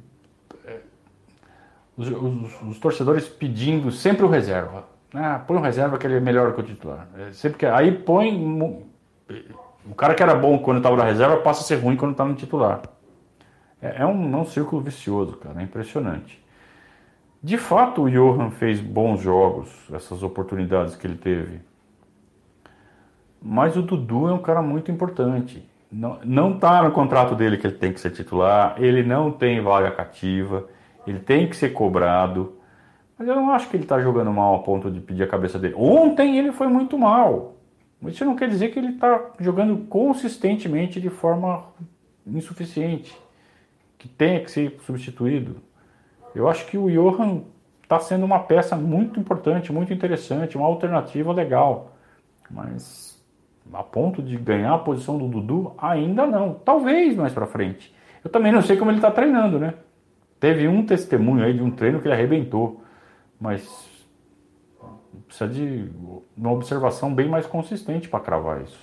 Speaker 1: os torcedores pedindo sempre o reserva. Põe um reserva que ele é melhor que o titular. Sempre que, aí põe... O cara que era bom quando estava na reserva passa a ser ruim quando está no titular. É um círculo vicioso, cara. É impressionante. De fato, o Johan fez bons jogos, essas oportunidades que ele teve. Mas o Dudu é um cara muito importante. Não está no contrato dele que ele tem que ser titular. Ele não tem vaga cativa. Ele tem que ser cobrado. Mas eu não acho que ele está jogando mal a ponto de pedir a cabeça dele. Ontem ele foi muito mal. Isso não quer dizer que ele está jogando consistentemente de forma insuficiente, que tenha que ser substituído. Eu acho que o Johan está sendo uma peça muito importante, muito interessante, uma alternativa legal. Mas a ponto de ganhar a posição do Dudu, ainda não. Talvez mais para frente. Eu também não sei como ele está treinando, né? Teve um testemunho aí de um treino que ele arrebentou. Mas precisa de uma observação bem mais consistente para cravar isso.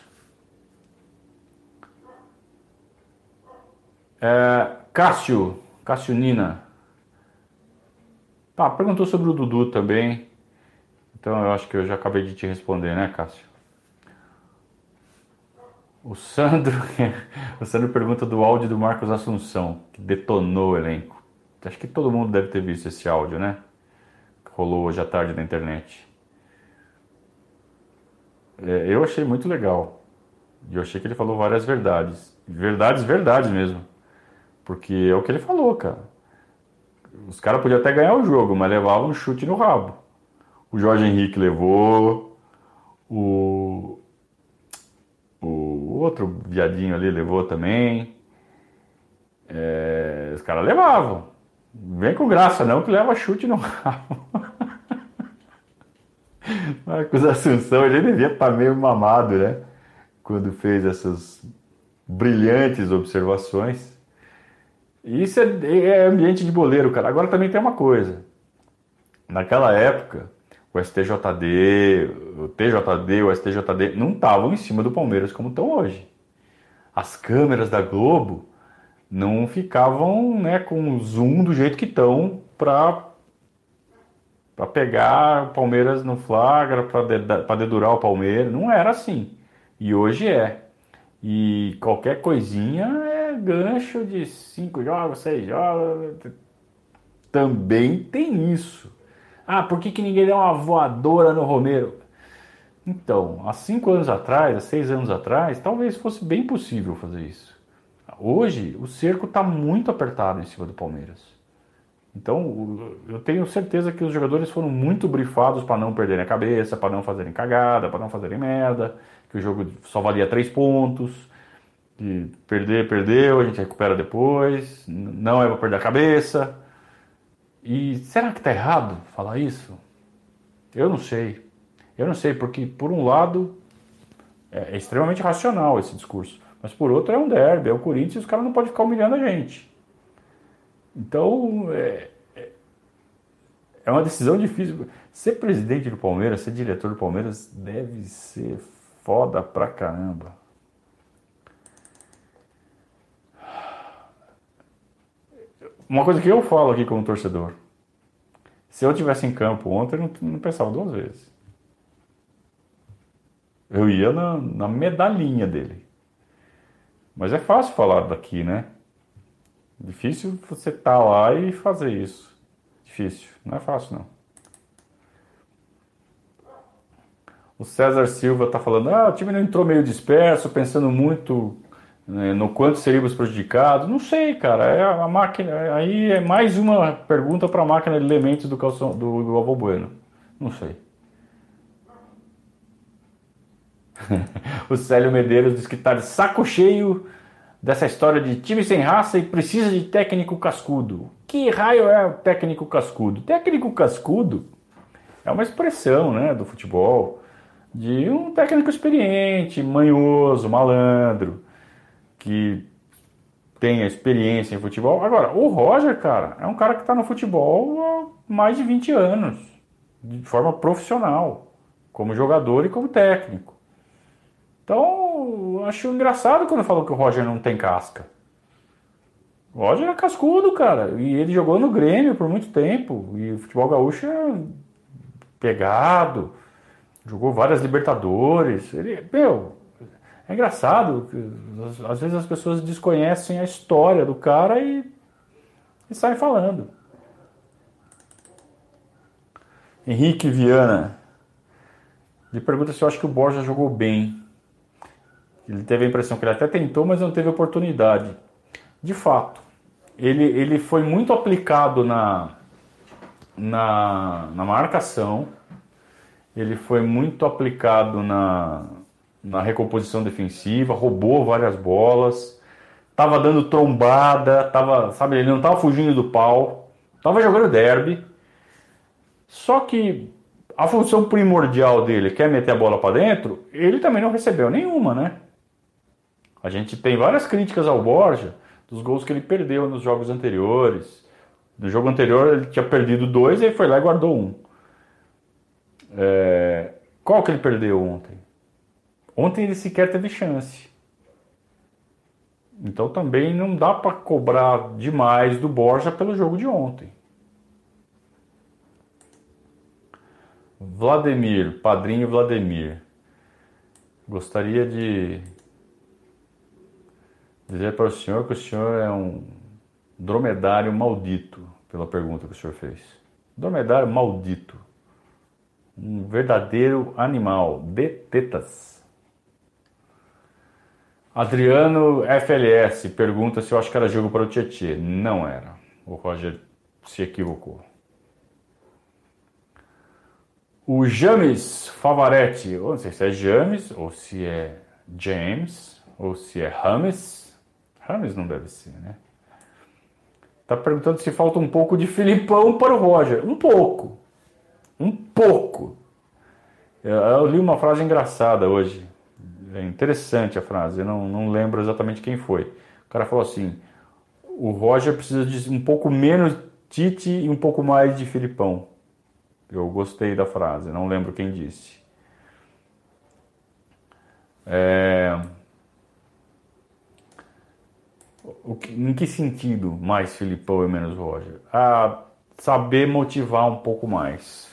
Speaker 1: Cássio Nina. Perguntou sobre o Dudu também. Então eu acho que eu já acabei de te responder, né, Cássio? O Sandro pergunta do áudio do Marcos Assunção, que detonou o elenco. Acho que todo mundo deve ter visto esse áudio, né? Que rolou hoje à tarde na internet. Eu achei muito legal. E eu achei que ele falou várias verdades. Verdades mesmo. Porque é o que ele falou, cara. Os caras podiam até ganhar o jogo, mas levavam um chute no rabo. O Jorge Henrique levou. O outro viadinho ali levou também. Os caras levavam. Vem com graça não, que leva chute no rabo. Marcos Assunção, ele devia estar meio mamado, né? Quando fez essas brilhantes observações. Isso é ambiente de boleiro, cara. Agora também tem uma coisa. Naquela época, o STJD, o TJD, o STJD não estavam em cima do Palmeiras como estão hoje. As câmeras da Globo não ficavam, né, com o zoom do jeito que estão para pegar o Palmeiras no flagra, para dedurar o Palmeiras. Não era assim. E hoje é. E qualquer coisinha é gancho de 5 jogos, 6 jogos. Também tem isso. Por que ninguém deu uma voadora no Romero? Então, há 5 anos atrás, há 6 anos atrás, talvez fosse bem possível fazer isso. Hoje, o cerco está muito apertado em cima do Palmeiras. Então, eu tenho certeza que os jogadores foram muito brifados para não perderem a cabeça, para não fazerem cagada, para não fazerem merda, que o jogo só valia 3 pontos, que perdeu, a gente recupera depois, não é para perder a cabeça. E será que está errado falar isso? Eu não sei, porque por um lado é extremamente racional esse discurso, mas por outro é um derby, é o Corinthians e os caras não podem ficar humilhando a gente. Então, é uma decisão difícil. Ser presidente do Palmeiras, ser diretor do Palmeiras, deve ser foda pra caramba. Uma coisa que eu falo aqui como torcedor. Se eu tivesse em campo ontem, eu não pensava 2 vezes. Eu ia na medalhinha dele. Mas é fácil falar daqui, né? Difícil você estar lá e fazer isso. Difícil, não é fácil não. O César Silva está falando, o time não entrou meio disperso, pensando muito no quanto seríamos prejudicados. Não sei, cara, a máquina, aí é mais uma pergunta para a máquina de elementos do Galvão Bueno. Não sei. O Célio Medeiros diz que está de saco cheio dessa história de time sem raça e precisa de técnico cascudo. Que raio é o técnico cascudo? Técnico cascudo é uma expressão, né, do futebol, de um técnico experiente, manhoso, malandro, que tem experiência em futebol. Agora, o Roger, cara, é um cara que está no futebol há mais de 20 anos, de forma profissional, como jogador e como técnico. Então, eu acho engraçado quando falam que o Roger não tem casca. O Roger é cascudo, cara. E ele jogou no Grêmio por muito tempo. E o futebol gaúcho é pegado. Jogou várias Libertadores. É engraçado. Às vezes as pessoas desconhecem a história do cara e saem falando. Henrique Viana. Ele pergunta se eu acho que o Borja jogou bem. Ele teve a impressão que ele até tentou, mas não teve oportunidade. De fato, ele foi muito aplicado na marcação, ele foi muito aplicado na recomposição defensiva, roubou várias bolas, estava dando trombada, ele não estava fugindo do pau, estava jogando derby. Só que a função primordial dele, que é meter a bola para dentro, ele também não recebeu nenhuma, né? A gente tem várias críticas ao Borja dos gols que ele perdeu nos jogos anteriores. No jogo anterior ele tinha perdido 2 e ele foi lá e guardou 1. Qual que ele perdeu ontem? Ontem ele sequer teve chance. Então também não dá para cobrar demais do Borja pelo jogo de ontem. Vladimir, padrinho Vladimir. Gostaria de dizer para o senhor que o senhor é um dromedário maldito, pela pergunta que o senhor fez. Dromedário maldito. Um verdadeiro animal de tetas. Adriano FLS pergunta se eu acho que era jogo para o Tietê. Não era. O Roger se equivocou. O James Favaretti, eu não sei se é James, ou se é James, ou se é Rames. Rames não deve ser, né? Tá perguntando se falta um pouco de Filipão para o Roger. Um pouco. Um pouco. Eu li uma frase engraçada hoje. É interessante a frase, eu não lembro exatamente quem foi. O cara falou assim: o Roger precisa de um pouco menos Tite e um pouco mais de Filipão. Eu gostei da frase, não lembro quem disse. Em que sentido mais Filipão e menos Roger? Saber motivar um pouco mais.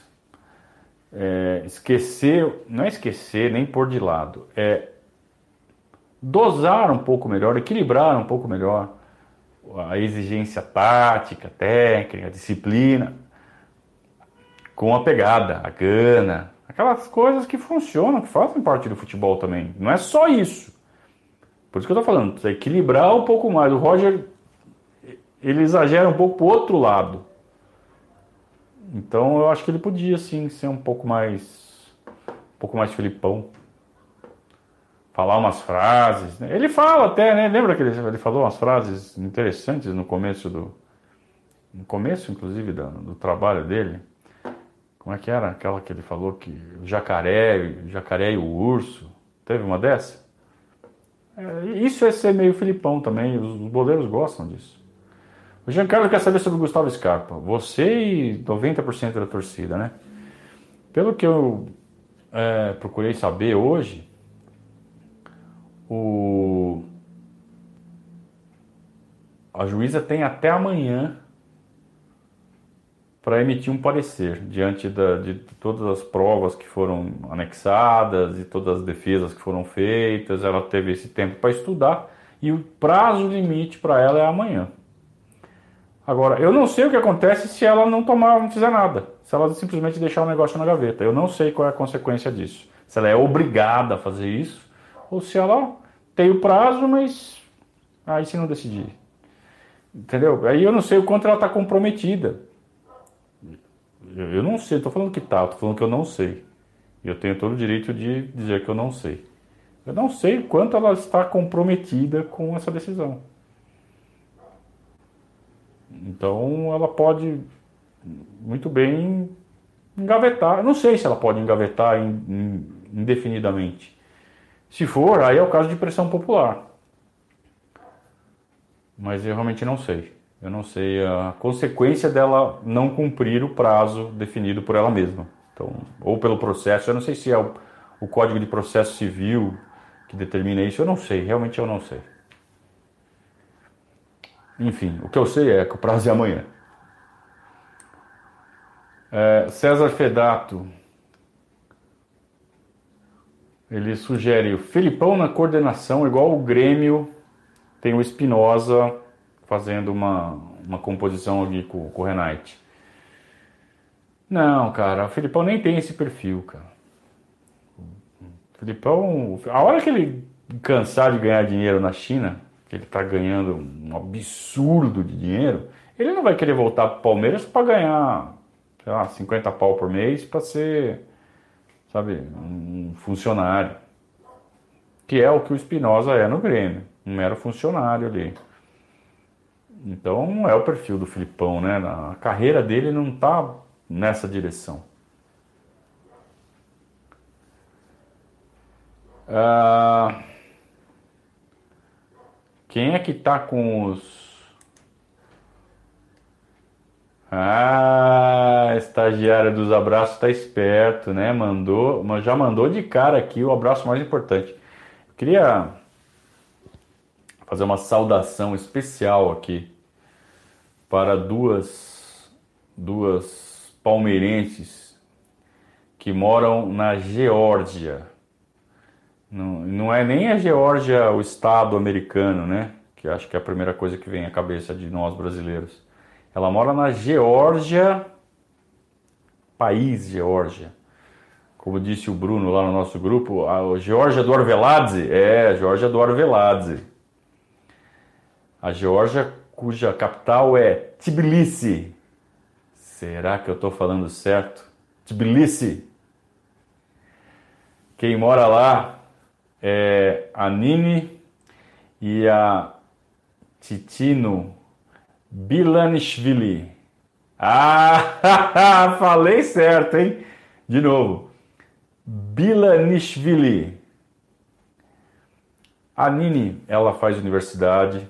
Speaker 1: Esquecer, não é esquecer, nem pôr de lado. Dosar um pouco melhor, equilibrar um pouco melhor a exigência tática, técnica, disciplina, com a pegada, a gana, aquelas coisas que funcionam, que fazem parte do futebol também. Não é só isso. Por isso que eu tô falando, precisa equilibrar um pouco mais. O Roger, ele exagera um pouco pro outro lado. Então eu acho que ele podia sim ser um pouco mais Filipão. Falar umas frases, né? Ele fala até, né? Lembra que ele falou umas frases interessantes no começo inclusive do trabalho dele? Como é que era aquela que ele falou que o jacaré e o urso? Teve uma dessa? Isso é ser meio Filipão também, os boleiros gostam disso. O Giancarlo quer saber sobre o Gustavo Scarpa. Você e 90% da torcida, né? Pelo que eu procurei saber hoje, a juíza tem até amanhã para emitir um parecer diante de todas as provas que foram anexadas e todas as defesas que foram feitas. Ela teve esse tempo para estudar e o prazo limite para ela é amanhã. Agora, eu não sei o que acontece se ela não fizer nada, se ela simplesmente deixar o negócio na gaveta. Eu não sei qual é a consequência disso. Se ela é obrigada a fazer isso ou se ela tem o prazo, mas aí se não decidir. Entendeu? Aí eu não sei o quanto ela está comprometida. Eu não sei, estou falando que tá, estou falando que eu não sei. E eu tenho todo o direito de dizer que eu não sei. Eu não sei o quanto ela está comprometida com essa decisão. Então ela pode muito bem engavetar. Eu não sei se ela pode engavetar indefinidamente. Se for, aí é o caso de pressão popular. Mas eu realmente não sei. Eu não sei a consequência dela não cumprir o prazo definido por ela mesma. Então, ou pelo processo, eu não sei se é o Código de Processo Civil que determina isso, eu não sei, realmente eu não sei. Enfim, o que eu sei é que o prazo é amanhã. César Fedato, ele sugere o Felipão na coordenação, igual o Grêmio tem o Espinosa fazendo uma composição ali com o Renate. Não, cara, o Felipão nem tem esse perfil, cara. O Felipão, a hora que ele cansar de ganhar dinheiro na China, que ele tá ganhando um absurdo de dinheiro, ele não vai querer voltar pro Palmeiras para ganhar, sei lá, 50 pau por mês para ser, sabe, um funcionário. Que é o que o Espinosa é no Grêmio, um mero funcionário ali. Então não é o perfil do Filipão, né? A carreira dele não tá nessa direção. Quem é que tá com os... estagiária dos abraços tá esperto, né? Já mandou de cara aqui o abraço mais importante. Eu queria fazer uma saudação especial aqui para duas palmeirenses que moram na Geórgia. Não é nem a Geórgia, o estado americano, né? Que acho que é a primeira coisa que vem à cabeça de nós brasileiros. Ela mora na Geórgia, país Geórgia. Como disse o Bruno lá no nosso grupo, a Geórgia do Arveladze. A Geórgia do Arveladze. A Geórgia cuja capital é Tbilisi. Será que eu estou falando certo? Tbilisi. Quem mora lá é a Nini e a Titino Bilanishvili. Ah, falei certo, hein? De novo. Bilanishvili. A Nini, ela faz universidade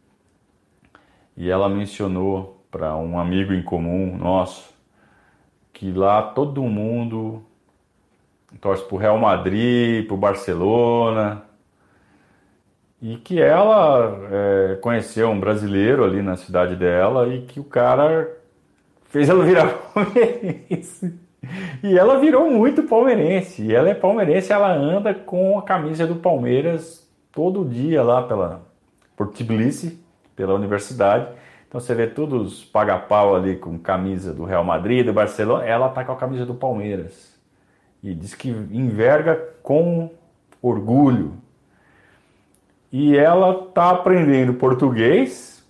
Speaker 1: e ela mencionou para um amigo em comum nosso que lá todo mundo torce pro Real Madrid, pro Barcelona, e que ela conheceu um brasileiro ali na cidade dela e que o cara fez ela virar palmeirense. E ela virou muito palmeirense. E ela é palmeirense, ela anda com a camisa do Palmeiras todo dia lá por Tbilisi, pela universidade. Então você vê todos paga-pau ali com camisa do Real Madrid, do Barcelona, ela tá com a camisa do Palmeiras. E diz que enverga com orgulho. E ela está aprendendo português.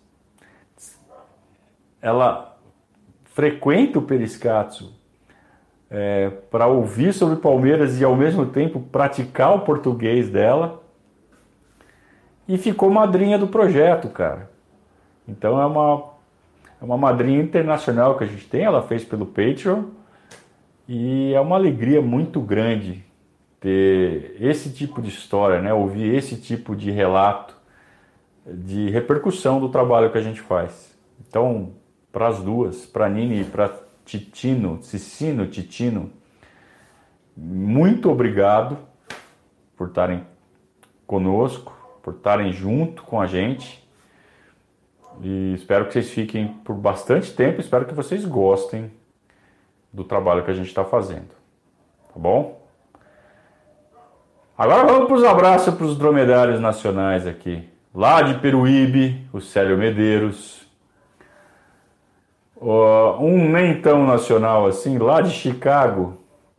Speaker 1: Ela frequenta o Periscatso para ouvir sobre Palmeiras e ao mesmo tempo praticar o português dela. E ficou madrinha do projeto, cara. Então é uma madrinha internacional que a gente tem. Ela fez pelo Patreon. E é uma alegria muito grande ter esse tipo de história, né? Ouvir esse tipo de relato de repercussão do trabalho que a gente faz. Então, para as duas, para a Nini e para Titino, muito obrigado por estarem conosco, por estarem junto com a gente. E espero que vocês fiquem por bastante tempo, espero que vocês gostem do trabalho que a gente está fazendo, tá bom? Agora vamos para os abraços para os dromedários nacionais aqui. Lá de Peruíbe, o Célio Medeiros. Um nem tão nacional assim, lá de Chicago,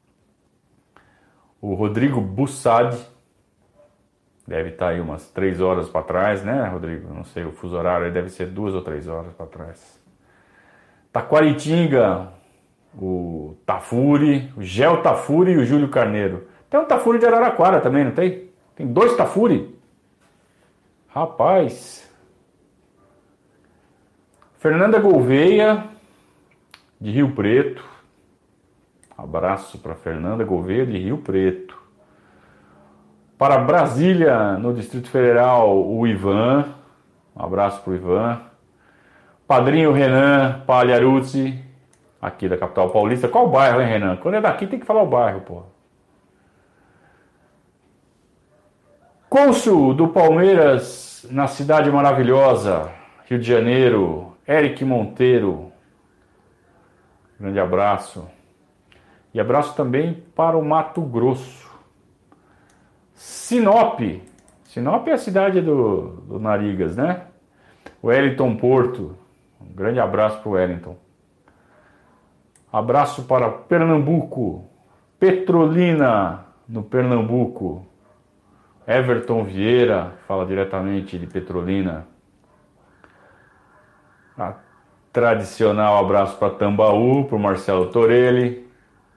Speaker 1: o Rodrigo Bussadi. Deve estar aí umas 3 horas para trás, né, Rodrigo? Não sei, o fuso horário deve ser 2 ou 3 horas para trás. Taquaritinga, o Tafuri, o Gel Tafuri e o Júlio Carneiro. Tem um Tafuri de Araraquara também, não tem? Tem 2 Tafuri. Rapaz. Fernanda Gouveia, de Rio Preto. Abraço para Fernanda Gouveia, de Rio Preto. Para Brasília, no Distrito Federal, o Ivan. Um abraço para o Ivan. Padrinho Renan Pagliaruzzi, aqui da capital paulista. Qual bairro, hein, Renan? Quando é daqui tem que falar o bairro, pô. Cônsul do Palmeiras na cidade maravilhosa, Rio de Janeiro, Eric Monteiro. Grande abraço. E abraço também para o Mato Grosso. Sinop. Sinop é a cidade do Narigas, né? Wellington Porto. Um grande abraço para o Wellington. Abraço para Pernambuco. Petrolina, no Pernambuco. Everton Vieira, fala diretamente de Petrolina. Tradicional abraço para Tambaú, para o Marcelo Torelli.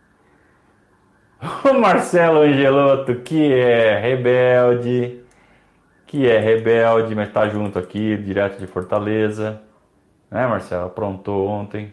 Speaker 1: O Marcelo Angelotto, que é rebelde, mas está junto aqui, direto de Fortaleza. Né, Marcelo? Aprontou ontem.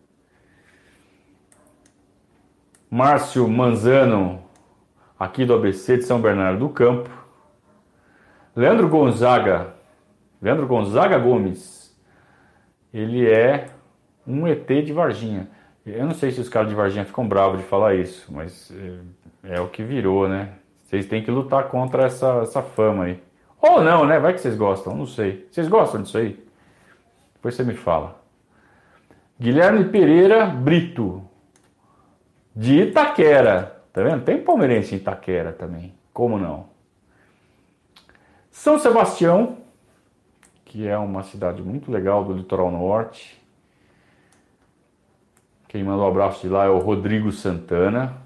Speaker 1: Márcio Manzano, aqui do ABC de São Bernardo do Campo. Leandro Gonzaga Gomes, ele é um ET de Varginha. Eu não sei se os caras de Varginha ficam bravos de falar isso, mas é o que virou, né? Vocês têm que lutar contra essa fama aí. Ou não, né? Vai que vocês gostam, não sei. Vocês gostam disso aí? Depois você me fala. Guilherme Pereira Brito, de Itaquera. Tá vendo? Tem palmeirense em Itaquera também. Como não? São Sebastião, que é uma cidade muito legal do litoral norte. Quem manda um abraço de lá é o Rodrigo Santana.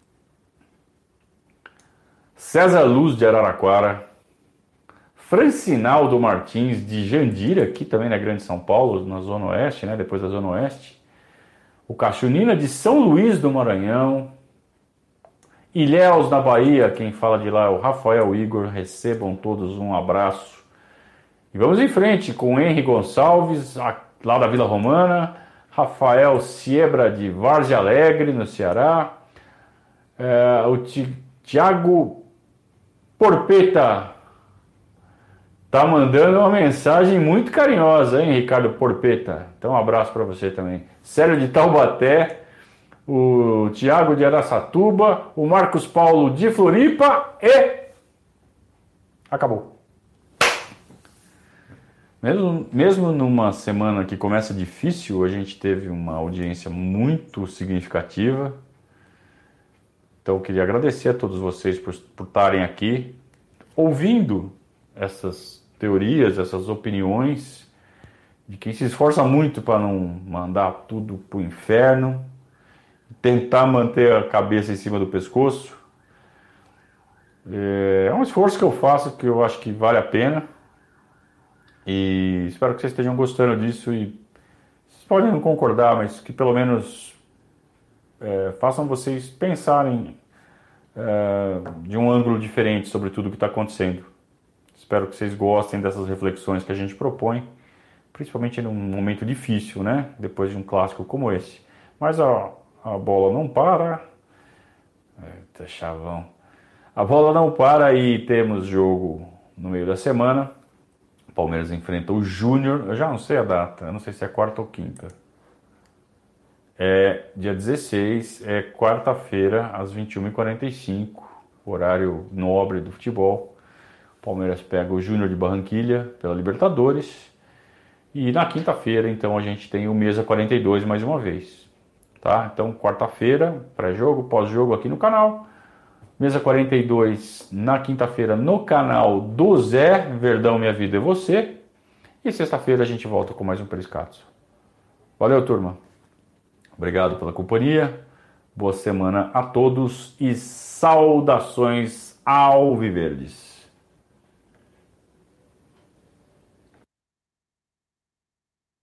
Speaker 1: César Luz de Araraquara. Francinaldo Martins de Jandira, aqui também na Grande São Paulo, na Zona Oeste, né? Depois da Zona Oeste. O Caxunina de São Luís do Maranhão. Ilhéus, na Bahia, quem fala de lá é o Rafael Igor. Recebam todos um abraço. E vamos em frente com o Henry Gonçalves, lá da Vila Romana. Rafael Siebra de Várzea Alegre, no Ceará. O Tiago Porpeta tá mandando uma mensagem muito carinhosa, hein, Ricardo Porpeta? Então um abraço para você também. Célio de Taubaté, o Tiago de Araçatuba, o Marcos Paulo de Floripa e... acabou. Mesmo numa semana que começa difícil, a gente teve uma audiência muito significativa. Então eu queria agradecer a todos vocês por estarem aqui, ouvindo essas teorias, essas opiniões, de quem se esforça muito para não mandar tudo para o inferno, tentar manter a cabeça em cima do pescoço. É um esforço que eu faço, que eu acho que vale a pena. E espero que vocês estejam gostando disso e vocês podem não concordar, mas que pelo menos façam vocês pensarem de um ângulo diferente sobre tudo o que está acontecendo. Espero que vocês gostem dessas reflexões que a gente propõe, principalmente num momento difícil, né? Depois de um clássico como esse. Mas a bola não para. Eita, chavão. A bola não para e temos jogo no meio da semana. O Palmeiras enfrenta o Júnior. Eu já não sei a data, eu não sei se é quarta ou quinta. É dia 16, é quarta-feira, às 21h45, horário nobre do futebol. O Palmeiras pega o Júnior de Barranquilha pela Libertadores. E na quinta-feira, então, a gente tem o Mesa 42 mais uma vez. Tá? Então, quarta-feira, pré-jogo, pós-jogo aqui no canal. Mesa 42 na quinta-feira no canal do Zé, Verdão Minha Vida é Você. E sexta-feira a gente volta com mais um Periscato. Valeu, turma. Obrigado pela companhia. Boa semana a todos e saudações alviverdes.